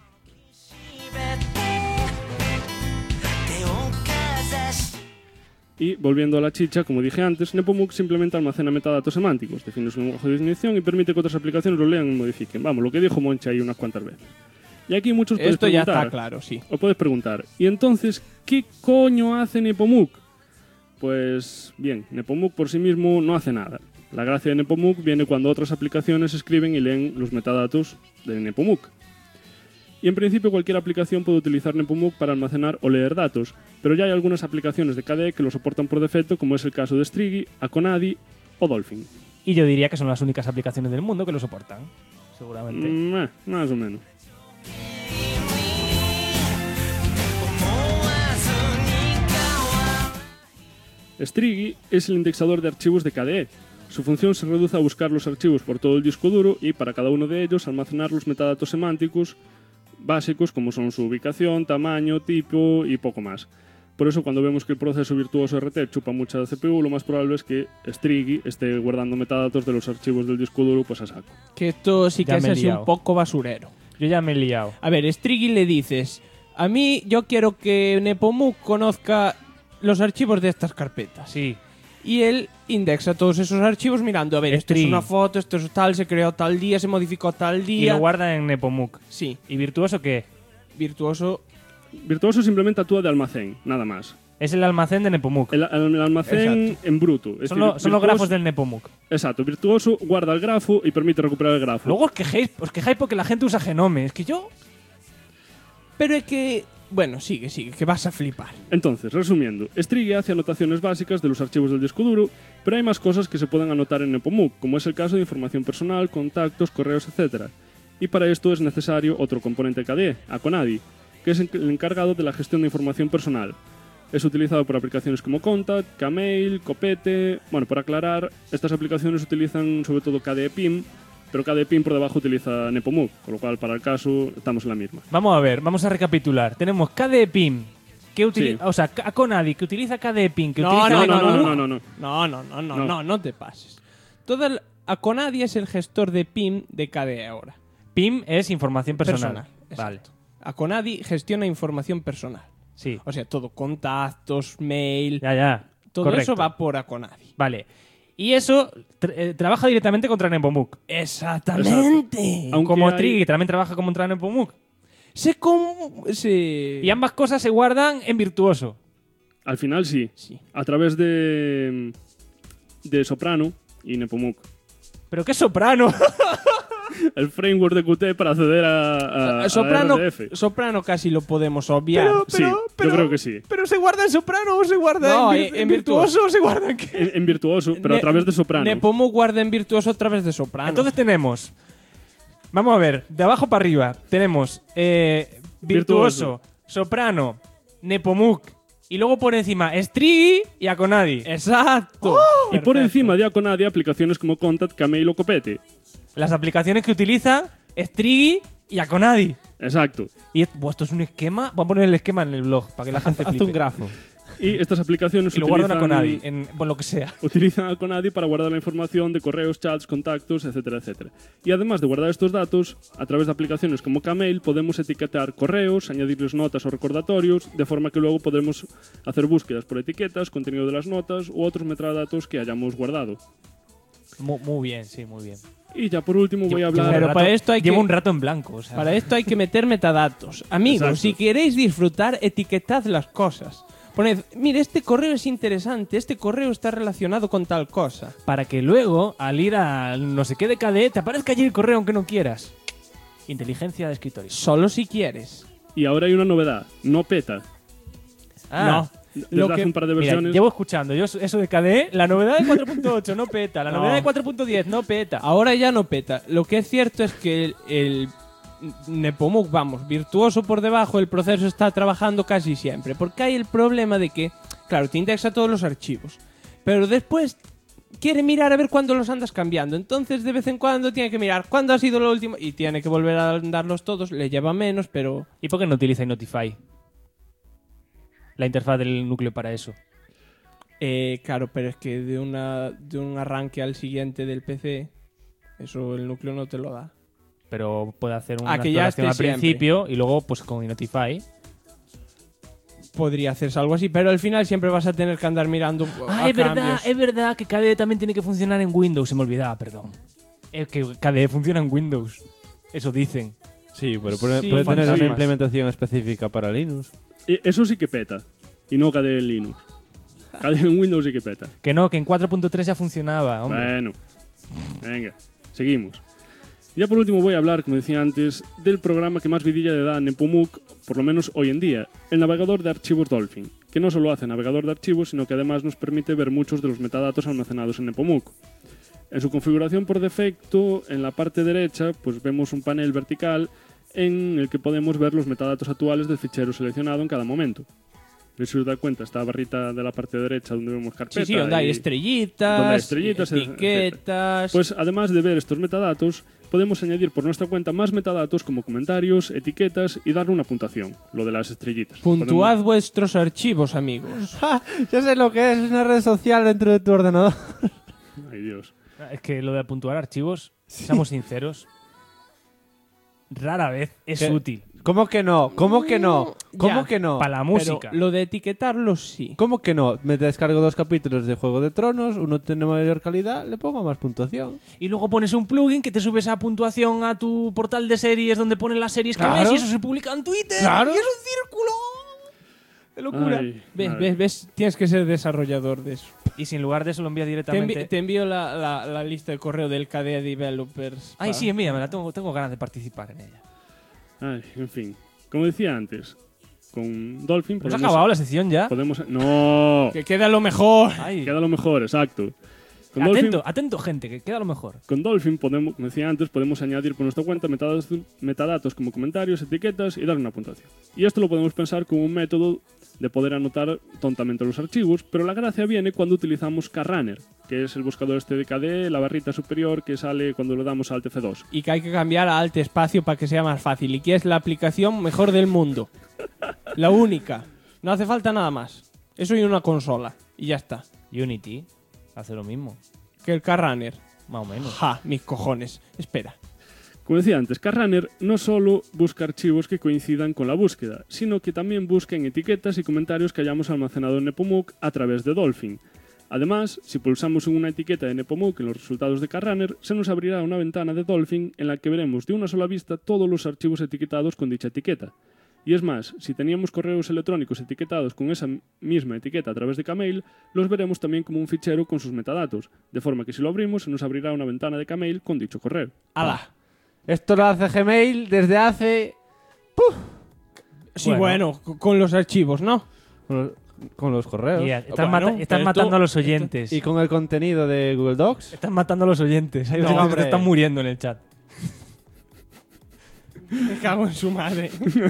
Y volviendo a la chicha, como dije antes, Nepomuk simplemente almacena metadatos semánticos, define su lenguaje de definición y permite que otras aplicaciones lo lean y modifiquen. Vamos, lo que dijo Moncha ahí unas cuantas veces. Y aquí muchos podéis Esto ya preguntar, está claro, sí. o puedes preguntar, ¿y entonces qué coño hace Nepomuk? Pues bien, Nepomuk por sí mismo no hace nada. La gracia de Nepomuk viene cuando otras aplicaciones escriben y leen los metadatos de Nepomuk. Y en principio cualquier aplicación puede utilizar Nepomuk para almacenar o leer datos, pero ya hay algunas aplicaciones de KDE que lo soportan por defecto, como es el caso de Strigi, Aconadi o Dolphin. Y yo diría que son las únicas aplicaciones del mundo que lo soportan. Seguramente. Más o menos. Strigi es el indexador de archivos de KDE. Su función se reduce a buscar los archivos por todo el disco duro y para cada uno de ellos almacenar los metadatos semánticos básicos como son su ubicación, tamaño, tipo y poco más. Por eso cuando vemos que el proceso virtuoso RT chupa mucha CPU, lo más probable es que Strigi esté guardando metadatos de los archivos del disco duro pues a saco. Que esto sí que Ya es me he así liado. un poco basurero. Yo ya me he liado. A ver, Strigi le dices, a mí yo quiero que Nepomuk conozca los archivos de estas carpetas. Sí. Y él indexa todos esos archivos mirando, a ver, esto es Strigi. una foto, esto es tal, se creó tal día, se modificó tal Y día. lo guarda en Nepomuk. Sí, ¿Y Virtuoso qué? virtuoso. Virtuoso simplemente actúa de almacén, nada más. Es el almacén de Nepomuk. El almacén en bruto. Es Son, decir, son los Virtuoso- grafos del Nepomuk. Exacto, Virtuoso guarda el grafo y permite recuperar el grafo. Luego os quejáis porque la gente usa Genome. Es que yo... Pero es que... Bueno, sigue, que vas a flipar. Entonces, resumiendo, Strigi hace anotaciones básicas de los archivos del disco duro, pero hay más cosas que se pueden anotar en Nepomuk, como es el caso de información personal, contactos, correos, etc. Y para esto es necesario otro componente KDE, Aconadi, que es el encargado de la gestión de información personal. Es utilizado por aplicaciones como Contact, Kmail, Copete... Bueno, por aclarar, estas aplicaciones utilizan sobre todo KDE PIM, pero KDE PIM por debajo utiliza Nepomuk, con lo cual para el caso estamos en la misma. Vamos a ver, vamos a recapitular. Tenemos KDE PIM, que utiliza... Sí. O sea, Aconadi, que utiliza KDE PIM, que No, utiliza... No te pases. Aconadi es el gestor de PIM de KDE ahora. PIM es información personal. Vale, exacto. Aconadi gestiona información personal. sí. O sea, todo, contactos, mail, Ya. todo Correcto. eso va por Aconadi. Vale. Y eso trabaja directamente contra Nepomuk. Exactamente. Aunque Como hay- Strigi, que también trabaja contra Nepomuk. Se... Y ambas cosas se guardan en Virtuoso. Al final sí, Sí. a través de Soprano y Nepomuk. ¿Pero qué soprano? El framework de Qt para acceder a Soprano, RDF. Soprano casi lo podemos obviar. Sí, yo creo que sí. ¿Pero se guarda en soprano o se guarda No, en Virtuoso? o se guarda en qué? En Virtuoso, pero a través de Soprano. Nepomuk guarda en Virtuoso a través de Soprano. Entonces tenemos... Vamos a ver, de abajo para arriba tenemos Virtuoso, Soprano, Nepomuk y luego por encima Strigi y Aconadi. Exacto. y por encima de Aconadi aplicaciones como Contact, Kmail o Copete. Las aplicaciones que utiliza Strigi y Aconadi. Exacto. Y esto es un esquema. Voy a poner el esquema en el blog para que la gente Hazte flipe. un grafo. Y estas aplicaciones Y lo guardan a utilizan, Aconadi, en lo que sea. utilizan Aconadi para guardar la información de correos, chats, contactos, etcétera, etcétera. Y además de guardar estos datos, a través de aplicaciones como Kmail podemos etiquetar correos, añadirles notas o recordatorios, de forma que luego podremos hacer búsquedas por etiquetas, contenido de las notas u otros metadatos que hayamos guardado. Muy bien, sí, muy bien. Y ya por último voy a hablar... Pero para esto hay Llevo que- un rato en blanco. O sea. Para esto hay que meter metadatos. Amigos, Exacto. si queréis disfrutar, etiquetad las cosas. Poned, mire, este correo es interesante, este correo está relacionado con tal cosa. Para que luego, al ir a no sé qué de KDE, te aparezca allí el correo aunque no quieras. Inteligencia de escritorio. Solo si quieres. Y ahora hay una novedad, no peta. Ah, desde hace un par de Mira, versiones. llevo escuchando yo eso de KDE, la novedad de 4.8 no peta, la novedad de 4.10 no peta. Ahora ya no peta. Lo que es cierto es que el Nepomuk, vamos, virtuoso por debajo, el proceso está trabajando casi siempre. Porque hay el problema de que, claro, te indexa todos los archivos. Pero después quiere mirar a ver cuándo los andas cambiando. Entonces, de vez en cuando tiene que mirar cuándo ha sido lo último. Y tiene que volver a darlos todos. Le lleva menos, pero... ¿Y por qué no utiliza Notify? La interfaz del núcleo para eso. Claro, pero es que de un arranque al siguiente del PC, eso el núcleo no te lo da. Pero puede hacer una que ya exploración al esté siempre. principio y luego pues con Notify. Podría hacerse algo así, pero al final siempre vas a tener que andar mirando a cambios. Es verdad que KDE también tiene que funcionar en Windows. Se me olvidaba, perdón. Es que KDE funciona en Windows. Eso dicen. Sí, pero puede Sí, tener una fantasmas. implementación específica para Linux. Eso sí que peta. Y no KDE en Linux. KDE en Windows sí que peta. Que no, que en 4.3 ya funcionaba, hombre. Bueno, venga, seguimos. Ya por último voy a hablar, como decía antes, del programa que más vidilla le da a Nepomuk, por lo menos hoy en día, el navegador de archivos Dolphin, que no solo hace navegador de archivos, sino que además nos permite ver muchos de los metadatos almacenados en Nepomuk. En su configuración por defecto, en la parte derecha, pues vemos un panel vertical en el que podemos ver los metadatos actuales del fichero seleccionado en cada momento. Si os dais cuenta, esta barrita de la parte derecha donde vemos carpeta. Sí, donde hay y- estrellitas, donde hay estrellitas, etiquetas... Pues además de ver estos metadatos, podemos añadir por nuestra cuenta más metadatos como comentarios, etiquetas y darle una puntuación, lo de las estrellitas. puntuad vuestros archivos, amigos. Ya sé lo que es una red social dentro de tu ordenador. Ay, Dios. Es que lo de puntuar archivos, seamos sinceros, rara vez es ¿Qué? útil. ¿Cómo que no? ¿Cómo que no? ¿Cómo Ya, que no? Para la Pero música. lo de etiquetarlos sí. ¿Cómo que no? Me descargo 2 capítulos de Juego de Tronos, uno tiene mayor calidad, le pongo más puntuación. Y luego pones un plugin que te sube esa puntuación a tu portal de series donde ponen las series que Claro. ves y eso se publica en Twitter. Claro. Y es un círculo de locura. Ay, ¿Ves, madre. ves? Tienes que ser desarrollador de eso. Y si en lugar de eso lo envías Te, directamente... te envío la lista de correo del KDE Developers. Ay, pa- sí, envíamela. Tengo ganas de participar en ella. Ay, en fin. Como decía antes, con Dolphin ¿Nos ha acabado la sección ya? No, Que queda lo mejor. Ay, queda lo mejor, exacto. Con atento, gente, que queda lo mejor. Con Dolphin podemos, como decía antes, podemos añadir por nuestra cuenta metadatos como comentarios, etiquetas y dar una puntuación. Y esto lo podemos pensar como un método de poder anotar tontamente los archivos, pero la gracia viene cuando utilizamos KRunner, que es el buscador este de KDE, la barrita superior que sale cuando le damos Alt F2. Y que hay que cambiar a Alt Espacio para que sea más fácil. Y que es la aplicación mejor del mundo. La única. No hace falta nada más. Eso y una consola. Y ya está. Unity hace lo mismo, Que el KRunner. más o menos. Ja, mis cojones. Espera. Como decía antes, KRunner no solo busca archivos que coincidan con la búsqueda, sino que también busca en etiquetas y comentarios que hayamos almacenado en Nepomuk a través de Dolphin. Además, si pulsamos en una etiqueta de Nepomuk en los resultados de KRunner, se nos abrirá una ventana de Dolphin en la que veremos de una sola vista todos los archivos etiquetados con dicha etiqueta. Y es más, si teníamos correos electrónicos etiquetados con esa misma etiqueta a través de Kmail, los veremos también como un fichero con sus metadatos, de forma que si lo abrimos se nos abrirá una ventana de Kmail con dicho correo. ¡Hala! Esto lo hace Gmail desde hace... Sí, bueno, con los archivos, ¿no? Con los correos. Yeah, estás Bueno, pero matando esto- a los oyentes. Y con el contenido de Google Docs. Estás matando a los oyentes. Hay No, oyentes que hombre. se están muriendo en el chat. Me cago en su madre.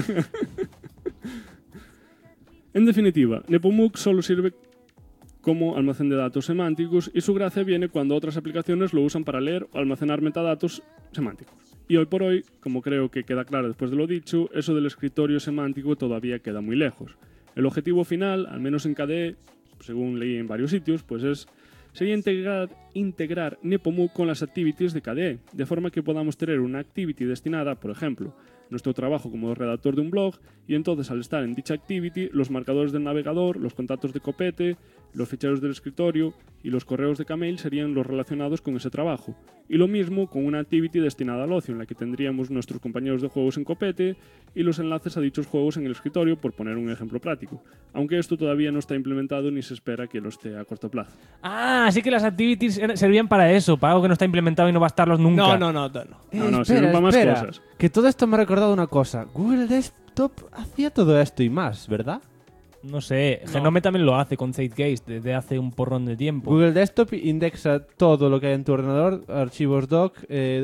En definitiva, Nepomuk solo sirve como almacén de datos semánticos y su gracia viene cuando otras aplicaciones lo usan para leer o almacenar metadatos semánticos. Y hoy por hoy, como creo que queda claro después de lo dicho, eso del escritorio semántico todavía queda muy lejos. El objetivo final, al menos en KDE, según leí en varios sitios, pues sería integrar Nepomuk con las activities de KDE, de forma que podamos tener una activity destinada, por ejemplo, nuestro trabajo como redactor de un blog, y entonces al estar en dicha activity, los marcadores del navegador, los contactos de copete, los ficheros del escritorio y los correos de Kmail serían los relacionados con ese trabajo. Y lo mismo con una activity destinada al ocio, en la que tendríamos nuestros compañeros de juegos en copete y los enlaces a dichos juegos en el escritorio, por poner un ejemplo práctico. Aunque esto todavía no está implementado ni se espera que lo esté a corto plazo. Ah, así que las activities servían para eso, para algo que no está implementado y no va a estarlos nunca. No. No, sirven para más cosas. Que todo esto me ha recordado una cosa. Google Desktop hacía todo esto y más, ¿verdad? No sé, Genome también lo hace con ZGate desde hace un porrón de tiempo. Google Desktop indexa todo lo que hay en tu ordenador, archivos doc,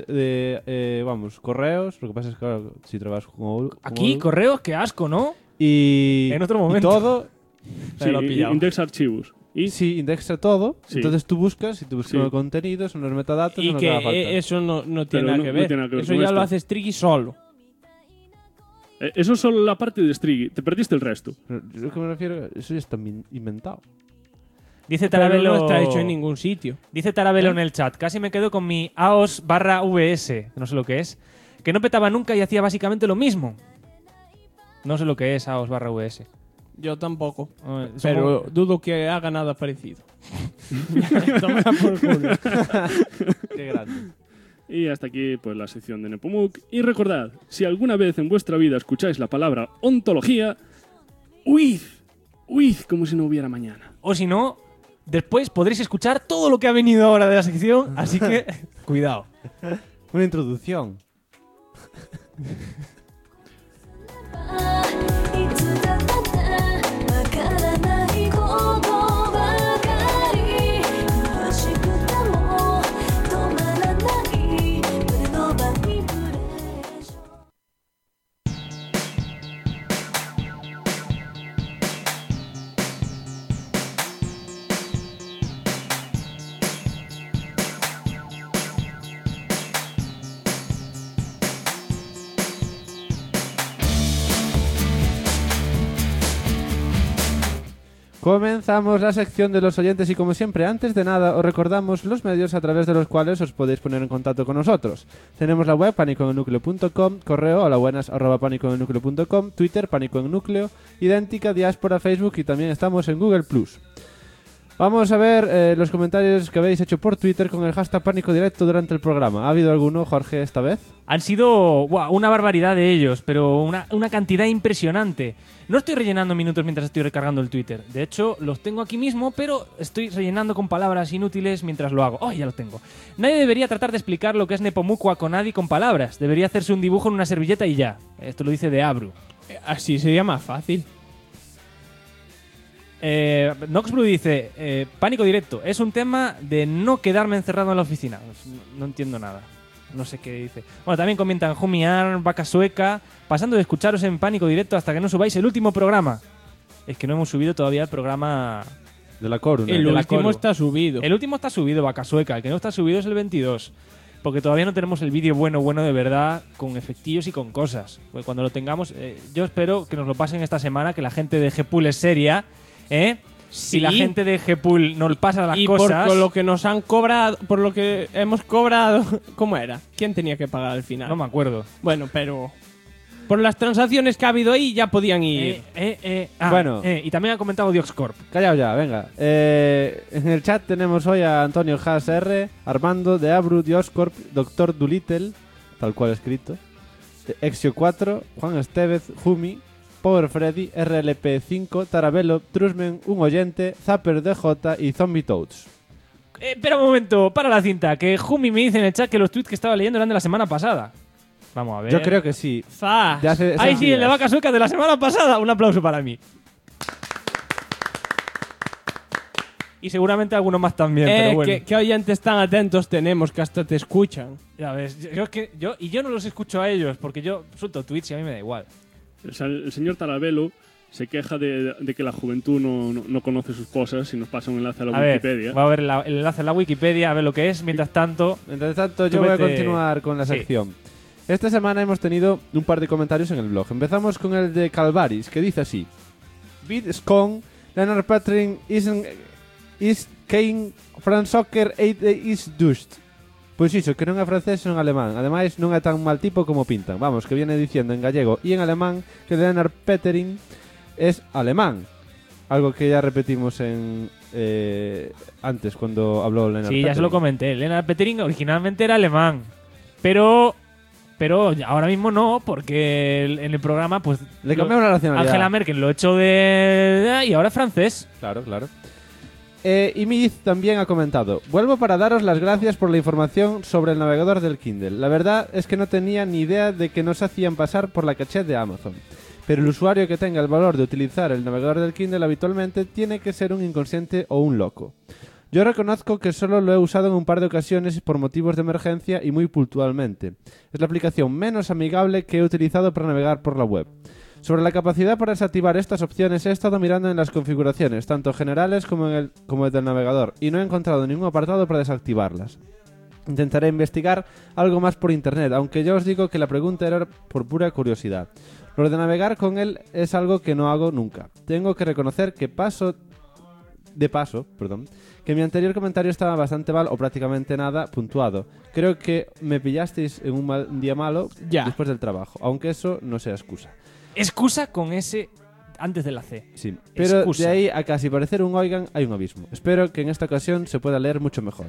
correos. Lo que pasa es que claro, si trabajas con Google... Aquí, correos, qué asco, ¿no? Y En otro momento. y todo... Sí, lo ha pillado. indexa archivos. Y Sí, indexa todo. Sí. Entonces tú buscas, y tú buscas Sí. el contenido, son los metadatos, Y son lo que haga que falta. eso no tiene Pero nada no- que no ver. tiene nada que ver Eso con ya esto. lo hace Striggy solo. eso es solo la parte de Striggy. Te perdiste el resto. Pero yo lo que me refiero, eso ya está inventado. Dice Pero Tarabelo, no está hecho en ningún sitio. Dice Tarabelo en el chat, casi me quedo con mi AOS/VS, no sé lo que es, que no petaba nunca y hacía básicamente lo mismo. No sé lo que es AOS/VS. Yo tampoco. Somos- Pero dudo que haga nada parecido. Tómala por culo. Qué grande. Y hasta aquí pues la sección de Nepomuk. Y recordad, si alguna vez en vuestra vida escucháis la palabra ontología, huid como si no hubiera mañana. O si no, después podréis escuchar todo lo que ha venido ahora de la sección, así que cuidado. Una introducción. いつだってわからないことばかり苦しくても止まらない胸のバイブレーション Comenzamos la sección de los oyentes y como siempre, antes de nada, os recordamos los medios a través de los cuales os podéis poner en contacto con nosotros. Tenemos la web panicoennucleo.com, correo holabuenas@panicoennucleo.com, Twitter panicoennúcleo, idéntica, diáspora, Facebook y también estamos en Google+. Vamos a ver los comentarios que habéis hecho por Twitter con el hashtag Pánico Directo durante el programa. ¿Ha habido alguno, Jorge, esta vez? Han sido una barbaridad de ellos, pero una cantidad impresionante. No estoy rellenando minutos mientras estoy recargando el Twitter. De hecho, los tengo aquí mismo, pero estoy rellenando con palabras inútiles mientras lo hago. ¡Oh, ya lo tengo! Nadie debería tratar de explicar lo que es Nepomuk Wakonadi con palabras. Debería hacerse un dibujo en una servilleta y ya. Esto lo dice de Abru. Así sería más fácil. Noxblue dice, pánico directo, es un tema de no quedarme encerrado en la oficina. No entiendo nada. No sé qué dice. Bueno, también comentan Jumiar, Vaca Sueca, pasando de escucharos en pánico directo hasta que no subáis el último programa. Es que no hemos subido todavía el programa. De la Coruna. El de la último Coro. está subido. El último está subido, Vaca Sueca. El que no está subido es el 22. Porque todavía no tenemos el vídeo bueno de verdad, con efectillos y con cosas. Pues cuando lo tengamos, yo espero que nos lo pasen esta semana, que la gente de Gpool es seria, ¿eh? Si Sí. la gente de Gpool nos pasa las y cosas. por lo que nos han cobrado, por lo que hemos cobrado, ¿cómo era? ¿Quién tenía que pagar al final? No me acuerdo. Bueno, pero por las transacciones que ha habido ahí ya podían ir. Bueno. Y también ha comentado Dioxcorp. Callao ya, venga. En el chat tenemos hoy a Antonio Haas R, Armando, de Abru, Dioscorp, Doctor Dolittle, tal cual escrito, Exio 4, Juan Estevez, Jumi, Power Freddy, RLP5, Tarabelo, Trusmen, un oyente, Zapper DJ y Zombie Toads. Espera un momento, para la cinta, que Jumi me dice en el chat que los tweets que estaba leyendo eran de la semana pasada. Vamos a ver. Yo creo que sí. ¡Zas! De hace ¡Ay, 6 sí, el de días. Vaca Sueca de la semana pasada! Un aplauso para mí. Y seguramente alguno más también, pero bueno. ¿Qué oyentes tan atentos tenemos que hasta te escuchan? Ya ves, yo no los escucho a ellos, porque yo suelto tweets y a mí me da igual. El señor Tarabelo se queja de que la juventud no conoce sus cosas y nos pasa un enlace a la A ver, Wikipedia. voy a ver el enlace a la Wikipedia, a ver lo que es. Mientras tanto, Mientras tanto, Tú yo voy a vete- continuar con la Sí. sección. Esta semana hemos tenido un par de comentarios en el blog. Empezamos con el de Calvaris, que dice así: Beat Scone, Leonard Patrin is Kane, Franz Soccer 8 is Dust. Pois iso, que non é francés, non é alemán. Ademais, non é tan mal tipo como pintan. Vamos, que viene diciendo en gallego y en alemán que Leonard Petering es alemán. Algo que ya repetimos en antes, cuando habló Leonard sí, ya se lo Petering. comenté. Lennart Petering originalmente era alemán, pero ahora mismo no, porque en el programa pues Le cambiaron la nacionalidad. Angela Merkel lo echó de y ahora es francés. Claro, claro. Y Miz también ha comentado: vuelvo para daros las gracias por la información sobre el navegador del Kindle. La verdad es que no tenía ni idea de que nos hacían pasar por la caché de Amazon. pero el usuario que tenga el valor de utilizar el navegador del Kindle habitualmente tiene que ser un inconsciente o un loco. Yo reconozco que solo lo he usado en un par de ocasiones por motivos de emergencia y muy puntualmente. Es la aplicación menos amigable que he utilizado para navegar por la web. Sobre la capacidad para desactivar estas opciones he estado mirando en las configuraciones, tanto generales como el del navegador, y no he encontrado ningún apartado para desactivarlas. Intentaré investigar algo más por internet, aunque ya os digo que la pregunta era por pura curiosidad. Lo de navegar con él es algo que no hago nunca. Tengo que reconocer que que mi anterior comentario estaba bastante mal o prácticamente nada puntuado. Creo que me pillasteis en un día malo después del trabajo, aunque eso no sea excusa. Excusa con ese antes de la C. Sí, pero Excusa. de ahí a casi parecer un oigan hay un abismo. Espero que en esta ocasión se pueda leer mucho mejor.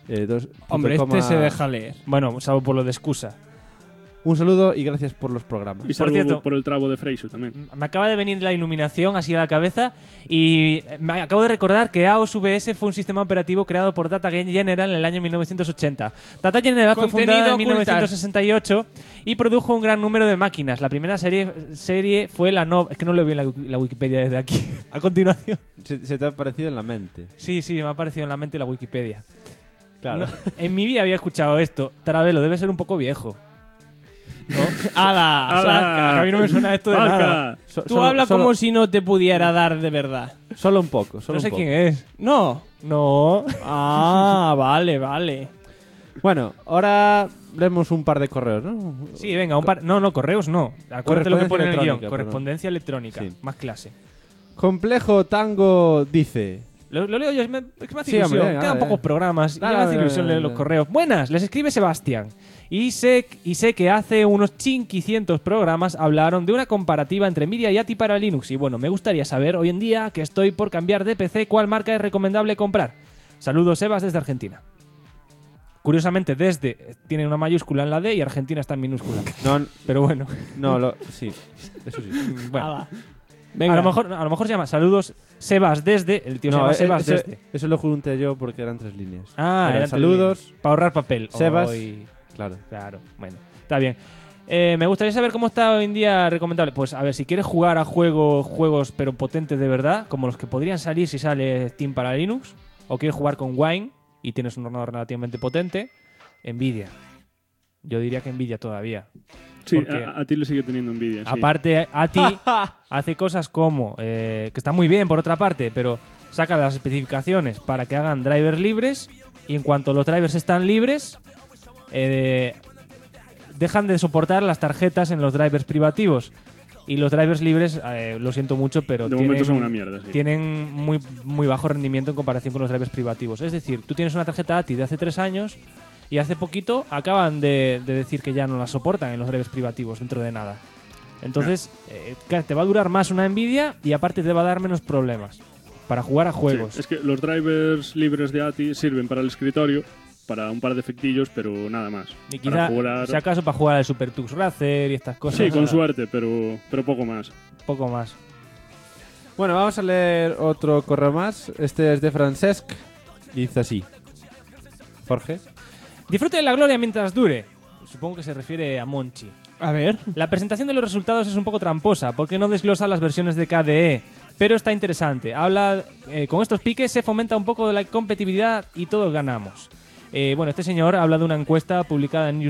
Hombre, este se deja leer. Bueno, salvo por lo de excusa. Un saludo y gracias por los programas. Y saludo cierto, por el trabo de Freixo también. Me acaba de venir la iluminación así a la cabeza y me acabo de recordar que AOS VS fue un sistema operativo creado por Data General en el año 1980. Data General fue Contenido fundada en ocultar. 1968 y produjo un gran número de máquinas. La primera serie fue la Nova. Es que no leo bien la Wikipedia desde aquí. A continuación. Se te ha aparecido en la mente. Sí, me ha aparecido en la mente la Wikipedia. Claro. No, en mi vida había escuchado esto. Tarabelo, debe ser un poco viejo. ¿No? ¡Hala! Que a mí no me suena esto de Valka. nada. Tú hablas como si no te pudiera dar de verdad. Solo un poco. Solo No sé un poco. quién es. No. No. Ah, vale. Bueno, ahora leemos un par de correos, ¿no? Sí, venga, un par. No, correos no. Acuérdate lo que pone en el guión. electrónica, Correspondencia electrónica. Sí. Más clase. Complejo Tango dice... Lo leo yo, es que me hace Sí, ilusión. hombre, venga, Quedan dale. pocos programas y Dale, me hace dale, ilusión dale, leer los dale. correos. Buenas, les escribe Sebastián. Y sé que hace unos chinquicientos programas hablaron de una comparativa entre Nvidia y ATI para Linux. Y bueno, me gustaría saber hoy en día que estoy por cambiar de PC, ¿cuál marca es recomendable comprar? Saludos, Sebas, desde Argentina. Curiosamente, desde tiene una mayúscula en la D y Argentina está en minúscula. No, Pero bueno. sí. Eso sí. Bueno. Venga. A lo mejor se llama Saludos Sebas desde. El tío se llama Sebas desde. Eso lo junté yo porque eran 3 líneas. Eran saludos. Para ahorrar papel. Sebas. Hoy- Claro. Claro, bueno, está bien. Me gustaría saber cómo está hoy en día recomendable. Pues a ver, si quieres jugar a juegos pero potentes de verdad, como los que podrían salir si sale Steam para Linux, o quieres jugar con Wine y tienes un ordenador relativamente potente, Nvidia. Yo diría que Nvidia todavía. Sí, Porque- a ti le sigue teniendo envidia. Sí. Aparte, ATI hace cosas como, que está muy bien por otra parte, pero saca las especificaciones para que hagan drivers libres y en cuanto los drivers están libres, dejan de soportar las tarjetas en los drivers privativos. Y los drivers libres, lo siento mucho, pero De momento son una mierda, sí. tienen muy, muy bajo rendimiento en comparación con los drivers privativos. Es decir, tú tienes una tarjeta ATI de hace 3 años y hace poquito acaban de decir que ya no la soportan en los drivers privativos dentro de nada. Entonces, claro, te va a durar más una Nvidia y aparte te va a dar menos problemas para jugar a juegos. Sí, es que los drivers libres de ATI sirven para el escritorio, para un par de efectillos, pero nada más. Y Para quizá, jugar... si acaso, para jugar al Super Tux Racer y estas cosas. Sí, con nada, suerte, pero poco más. poco más. Bueno, vamos a leer otro correo más. Este es de Francesc y dice así. Jorge. Disfrute de la gloria mientras dure. Supongo que se refiere a Monchi. A ver. La presentación de los resultados es un poco tramposa porque no desglosa las versiones de KDE, pero está interesante. Habla con estos piques se fomenta un poco de la competitividad y todos ganamos. Bueno, este señor habla de una encuesta publicada en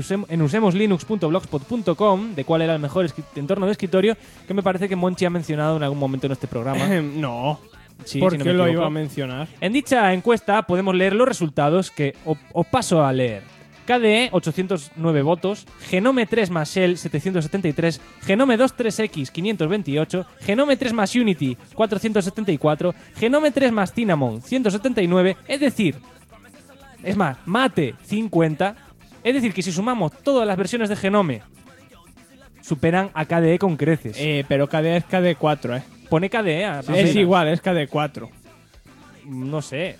usemoslinux.blogspot.com de cuál era el mejor entorno de escritorio que me parece que Monchi ha mencionado en algún momento en este programa. No. Sí, ¿Por si no qué me lo equivoco. iba a mencionar? En dicha encuesta podemos leer los resultados que os paso a leer. KDE 809 votos, Genome 3 más Shell 773, Genome 2 3X 528, Genome 3 más Unity 474, Genome 3 más Cinnamon 179, es decir, es más, Mate 50, es decir que si sumamos todas las versiones de Genome superan a KDE con creces. Pero KDE es KDE4, ¿eh? Pone KDE, Es igual, es KDE4. no sé.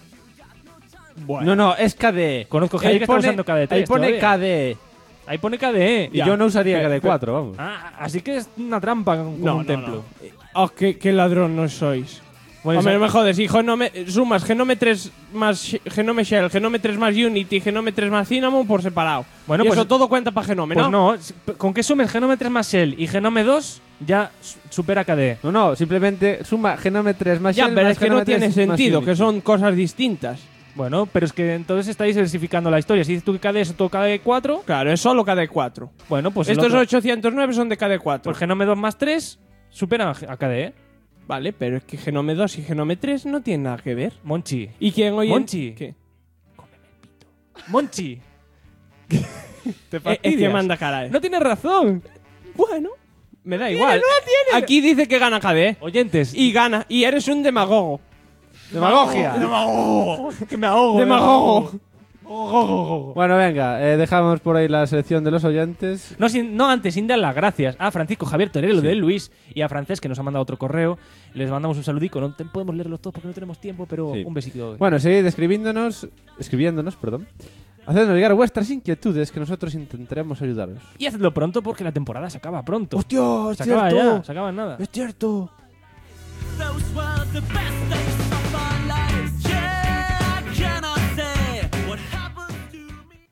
Bueno. No, es KDE. Conozco gente que está usando KDE3 Ahí pone todavía. KDE. Ahí pone KDE. Y yo no usaría KDE4, vamos. Así que es una trampa con un templo. Oh, qué ladrón no sois. Bueno, Hombre, esa- no me jodes, y sumas Genome 3 más Genome Shell, Genome 3 más Unity, Genome 3 más Cinnamon por separado. Bueno, Y pues- eso todo cuenta para Genome, Pues ¿no? no, con que sumes Genome 3 más Shell y Genome 2, ya supera KDE. No, simplemente suma Genome 3 más Ya, Shell pero más es que no Genome 3 tiene más sentido, Unity. que son cosas distintas. Bueno, pero es que entonces estáis diversificando la historia. Si dices tú que KDE es todo KDE 4, Claro, es solo KDE4. bueno, pues el Estos otro- 809 son de KDE4. pues Genome 2 más 3 superan a KDE. Vale, pero es que Genome 2 y Genome 3 no tienen nada que ver. Monchi. ¿Y quién hoy en- Monchi. ¿Qué? Monchi. Te Es que manda cara. No tienes razón. Bueno, me da igual. Aquí dice que gana KDE. Oyentes. Y gana. Y eres un demagogo. ¡Demagogia! Que me ahogo. Demagogo. Bueno, venga, dejamos por ahí la selección de los oyentes. No, antes, sin dar las gracias a Francisco Javier Torero de Luis y a Francés, que nos ha mandado otro correo. Les mandamos un saludico. No podemos leerlos todos porque no tenemos tiempo, pero Sí. un besito. Bueno, seguid escribiéndonos, hacednos llegar vuestras inquietudes que nosotros intentaremos ayudaros. Y hacedlo pronto porque la temporada se acaba pronto. ¡Hostia, es se acaba cierto! ya, se acaba en nada. ¡Es cierto! Those were the best days of our lives. Yeah, can I say what happened to me?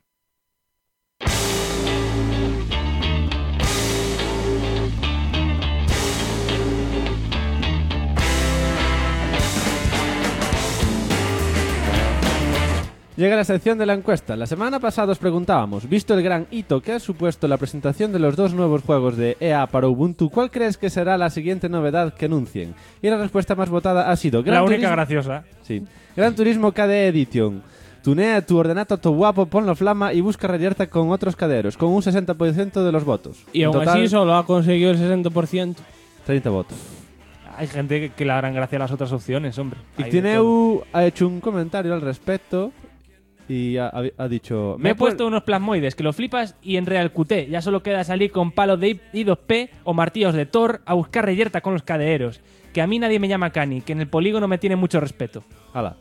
Llega la sección de la encuesta. La semana pasada os preguntábamos, visto el gran hito que ha supuesto la presentación de los dos nuevos juegos de EA para Ubuntu, ¿cuál crees que será la siguiente novedad que anuncien? Y la respuesta más votada ha sido La única Turismo- graciosa. Sí. Gran Turismo KDE Edition. Tunea tu ordenato to guapo, ponlo flama y busca reyerta con otros caderos, con un 60% de los votos. Y En aún total, así solo ha conseguido el 60%. 30 votos. Hay gente que le harán gracia a las otras opciones, hombre. Y Hay de todo. Tineu ha hecho un comentario al respecto y ha dicho... Me he puesto unos plasmoides que lo flipas y en Real QT ya solo queda salir con palos de I2P o martillos de Thor a buscar reyerta con los cadeeros. Que a mí nadie me llama Cani, que en el polígono me tiene mucho respeto. Hala.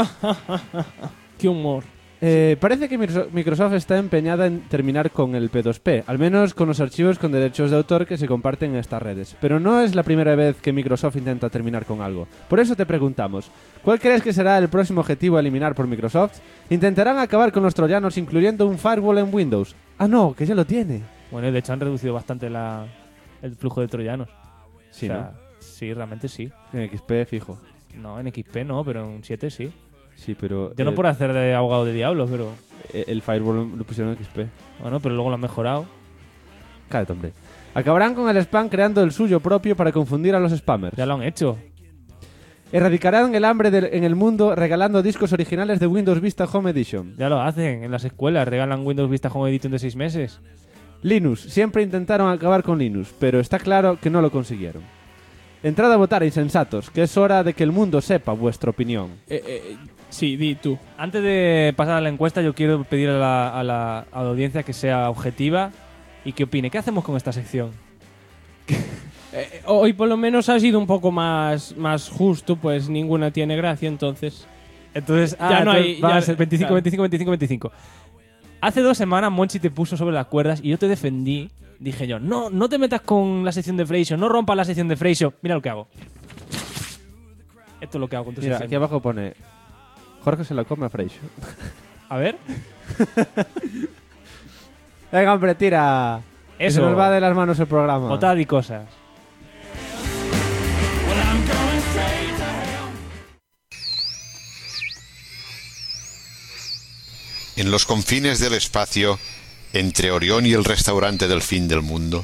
Qué humor. Parece que Microsoft está empeñada en terminar con el P2P, al menos con los archivos con derechos de autor que se comparten en estas redes. Pero no es la primera vez que Microsoft intenta terminar con algo. Por eso te preguntamos, ¿cuál crees que será el próximo objetivo a eliminar por Microsoft? ¿Intentarán acabar con los troyanos incluyendo un firewall en Windows? Ah, no, que ya lo tiene. Bueno, y de hecho han reducido bastante el flujo de troyanos. Sí, O sea, sí, realmente sí. ¿no? En XP, fijo. No, en XP no, pero en 7 sí. Sí, pero... Yo no por hacer de abogado de diablo, pero... El firewall lo pusieron en XP. Bueno, pero luego lo han mejorado. Cállate, hombre. Acabarán con el spam creando el suyo propio para confundir a los spammers. Ya lo han hecho. Erradicarán el hambre en el mundo regalando discos originales de Windows Vista Home Edition. Ya lo hacen. En las escuelas regalan Windows Vista Home Edition de 6 meses. Linux. Siempre intentaron acabar con Linux, pero está claro que no lo consiguieron. Entrad a votar, insensatos, que es hora de que el mundo sepa vuestra opinión. Sí, di tú. Antes de pasar a la encuesta, yo quiero pedir a la audiencia que sea objetiva y que opine. ¿Qué hacemos con esta sección? Hoy por lo menos ha sido un poco más justo, pues ninguna tiene gracia, entonces. Entonces, Ya no hay- va ya- a ser 25, claro. 25, 25, 25. Hace 2 semanas Monchi te puso sobre las cuerdas y yo te defendí. Dije yo, no te metas con la sección de Freixo, no rompas la sección de Freixo. Mira lo que hago. Esto es lo que hago con tu Mira, sección. aquí abajo pone... Jorge se lo come a Freixo. A ver. Venga, hombre, tira. Que Eso. se nos va de las manos el programa. Votad y cosas. En los confines del espacio, entre Orión y el restaurante del fin del mundo.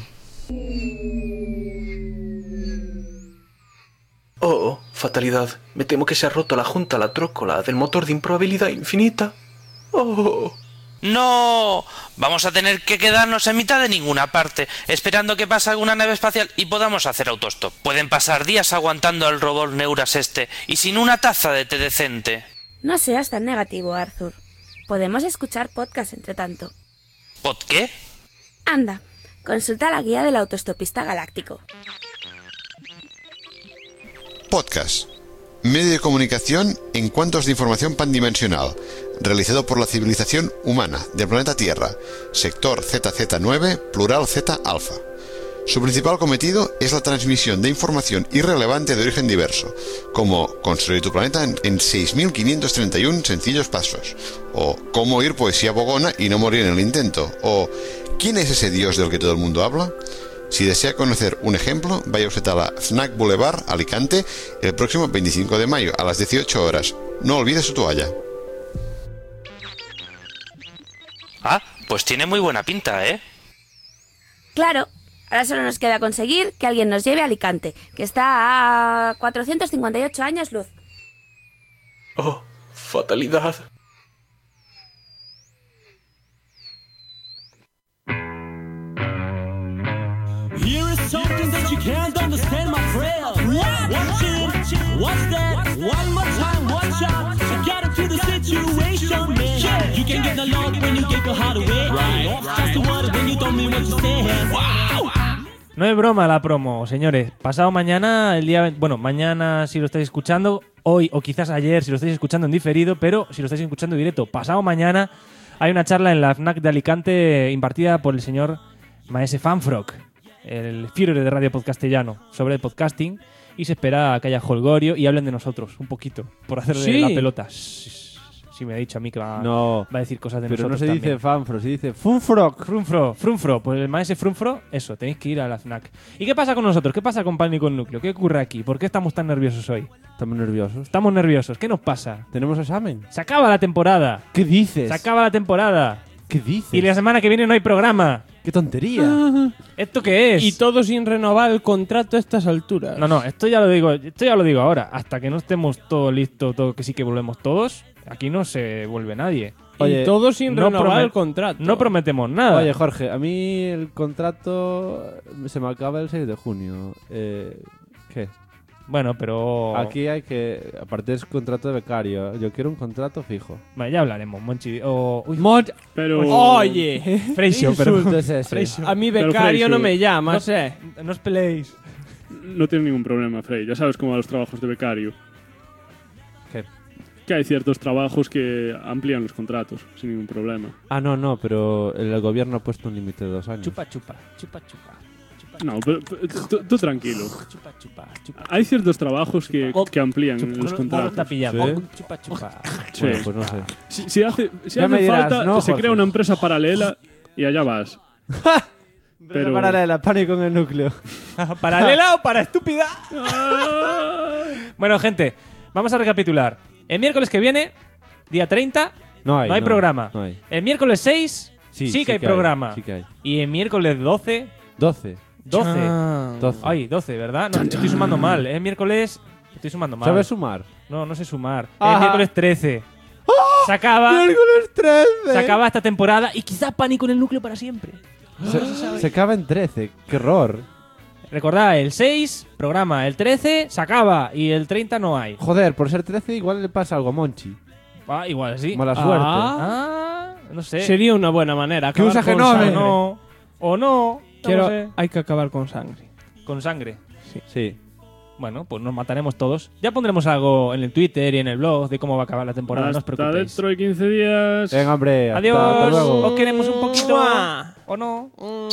Oh, fatalidad. Me temo que se ha roto la junta, la trócola del motor de improbabilidad infinita. Oh. ¡No! Vamos a tener que quedarnos en mitad de ninguna parte, esperando que pase alguna nave espacial y podamos hacer autostop. Pueden pasar días aguantando al robot Neuras y sin una taza de té decente. No seas tan negativo, Arthur. Podemos escuchar podcast entre tanto. ¿Pod qué? Anda, consulta la guía del autostopista galáctico. Podcast. Medio de comunicación en cuantos de información pandimensional, realizado por la civilización humana del planeta Tierra, sector ZZ9, plural Z alfa. Su principal cometido es la transmisión de información irrelevante de origen diverso, como construir tu planeta en 6.531 sencillos pasos, o cómo oír poesía bogona y no morir en el intento, o ¿quién es ese dios del que todo el mundo habla? Si desea conocer un ejemplo, vaya usted a la Fnac Boulevard, Alicante, el próximo 25 de mayo a las 18 horas. No olvide su toalla. Ah, pues tiene muy buena pinta, ¿eh? Claro, ahora solo nos queda conseguir que alguien nos lleve a Alicante, que está a 458 años luz. Oh, fatalidad. Here is something that you can't understand, my friend. Watch it, watch that, one more time, watch out. You got into the situation, man. You can get the love when you get your heart away. Just the word when you don't mean what you say. Wow. No es broma la promo, señores. Pasado mañana, el día... Bueno, mañana si lo estáis escuchando, hoy o quizás ayer si lo estáis escuchando en diferido, pero si lo estáis escuchando en directo, pasado mañana hay una charla en la FNAC de Alicante impartida por el señor Maese Fanfrock, el Führer de Radio Podcastellano, sobre el podcasting, y se espera que haya holgorio y hablen de nosotros un poquito, por hacerle Sí. la pelota. Sí, me ha dicho a mí que va a decir cosas de pero nosotros. no se también. dice Fanfro, se dice Funfrock. Frunfro. Pues el maese Frunfro, eso, tenéis que ir a la FNAC. ¿Y qué pasa con nosotros? ¿Qué pasa con Pánico en Núcleo? ¿Qué ocurre aquí? ¿Por qué estamos tan nerviosos hoy? Estamos nerviosos. Estamos nerviosos. ¿Qué nos pasa? ¿Tenemos examen? Se acaba la temporada. ¿Qué dices? Se acaba la temporada. ¿Qué dices? Y la semana que viene no hay programa. ¡Qué tontería! ¿Esto qué es? Y todo sin renovar el contrato a estas alturas. No, esto ya lo digo ahora. Hasta que no estemos todos listos, todo que sí que volvemos todos, aquí no se vuelve nadie. Oye, y todo sin no renovar el contrato. No prometemos nada. Oye, Jorge, a mí el contrato se me acaba el 6 de junio. ¿Qué? Bueno, pero... Aquí hay que... Aparte es contrato de becario. Yo quiero un contrato fijo. Vale, ya hablaremos, Monchi. Uy, Pero... Oye, Freixo, ¿Qué pero... insulto es ese? Freixo. a mi Pero becario Freixo, no me llamas, No os peleéis. No tiene ningún problema, Frey. Ya sabes cómo van los trabajos de becario. ¿Qué? Que hay ciertos trabajos que amplían los contratos sin ningún problema. Ah, no, pero el gobierno ha puesto un límite de 2 años. Chupa. No, pero tú tranquilo. Chupa. Hay ciertos trabajos que amplían los contratos. ¿Sí? Chupa. Sí. Bueno, pues no sé. Si hace Ya me dirás, falta, ¿no, se Jorge? crea una empresa paralela y allá vas. Pero paralela, Pánico en el Núcleo. ¿Paralela o para estúpida? Bueno, gente, vamos a recapitular. El miércoles que viene, día 30, No hay programa. No hay. El miércoles 6, sí que hay programa. Sí que hay. Y el miércoles 12... 12. 12. Ah. 12. Ay, 12, ¿verdad? No, estoy sumando mal. El miércoles... Estoy sumando mal. ¿Sabes sumar? No sé sumar. Ajá. El miércoles 13. Se acaba... ¡Miércoles 13! Se acaba esta temporada y quizás Pánico en el Núcleo para siempre. Se acaba en 13. ¡Qué horror! Recordad, el 6, programa. El 13, se acaba. Y el 30 no hay. Joder, por ser 13 igual le pasa algo a Monchi. Ah, igual sí. Mala suerte. No sé. Sería una buena manera. Que acabar usa con Genome. sangre. O no. Quiero, No sé. hay que acabar con sangre. Con sangre. Sí. Bueno, pues nos mataremos todos. Ya pondremos algo en el Twitter y en el blog de cómo va a acabar la temporada. No os Hasta preocupéis. dentro de 15 días. Venga, hombre. hasta Adiós. luego. Os queremos un poquito. ¡Mua! ¿O no?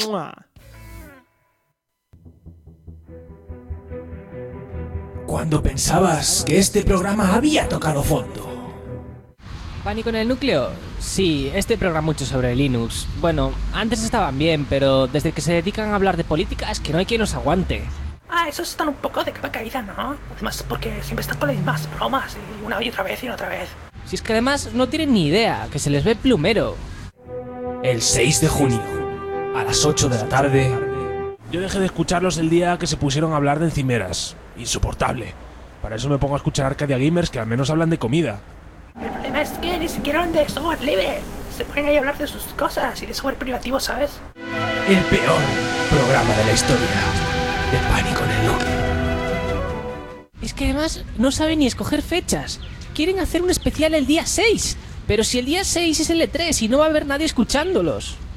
Cuando pensabas que este programa había tocado fondo. ¿Pánico en el núcleo? Sí, este programa mucho sobre Linux. Bueno, antes estaban bien, pero desde que se dedican a hablar de política es que no hay quien los aguante. Ah, esos están un poco de capa caída, ¿no? Además, porque siempre están con las mismas bromas, y una y otra vez y otra vez. Si es que además no tienen ni idea, que se les ve plumero. El 6 de junio, a las 8 de la tarde. Yo dejé de escucharlos el día que se pusieron a hablar de encimeras. Insoportable. Para eso me pongo a escuchar Arcadia Gamers, que al menos hablan de comida. El problema es que ni siquiera hablan de software libre. Se ponen ahí a hablar de sus cosas y de software privativo, ¿sabes? El peor programa de la historia de Pánico en el Núcleo. Es que además no saben ni escoger fechas. Quieren hacer un especial el día 6. Pero si el día 6 es el E3 y no va a haber nadie escuchándolos.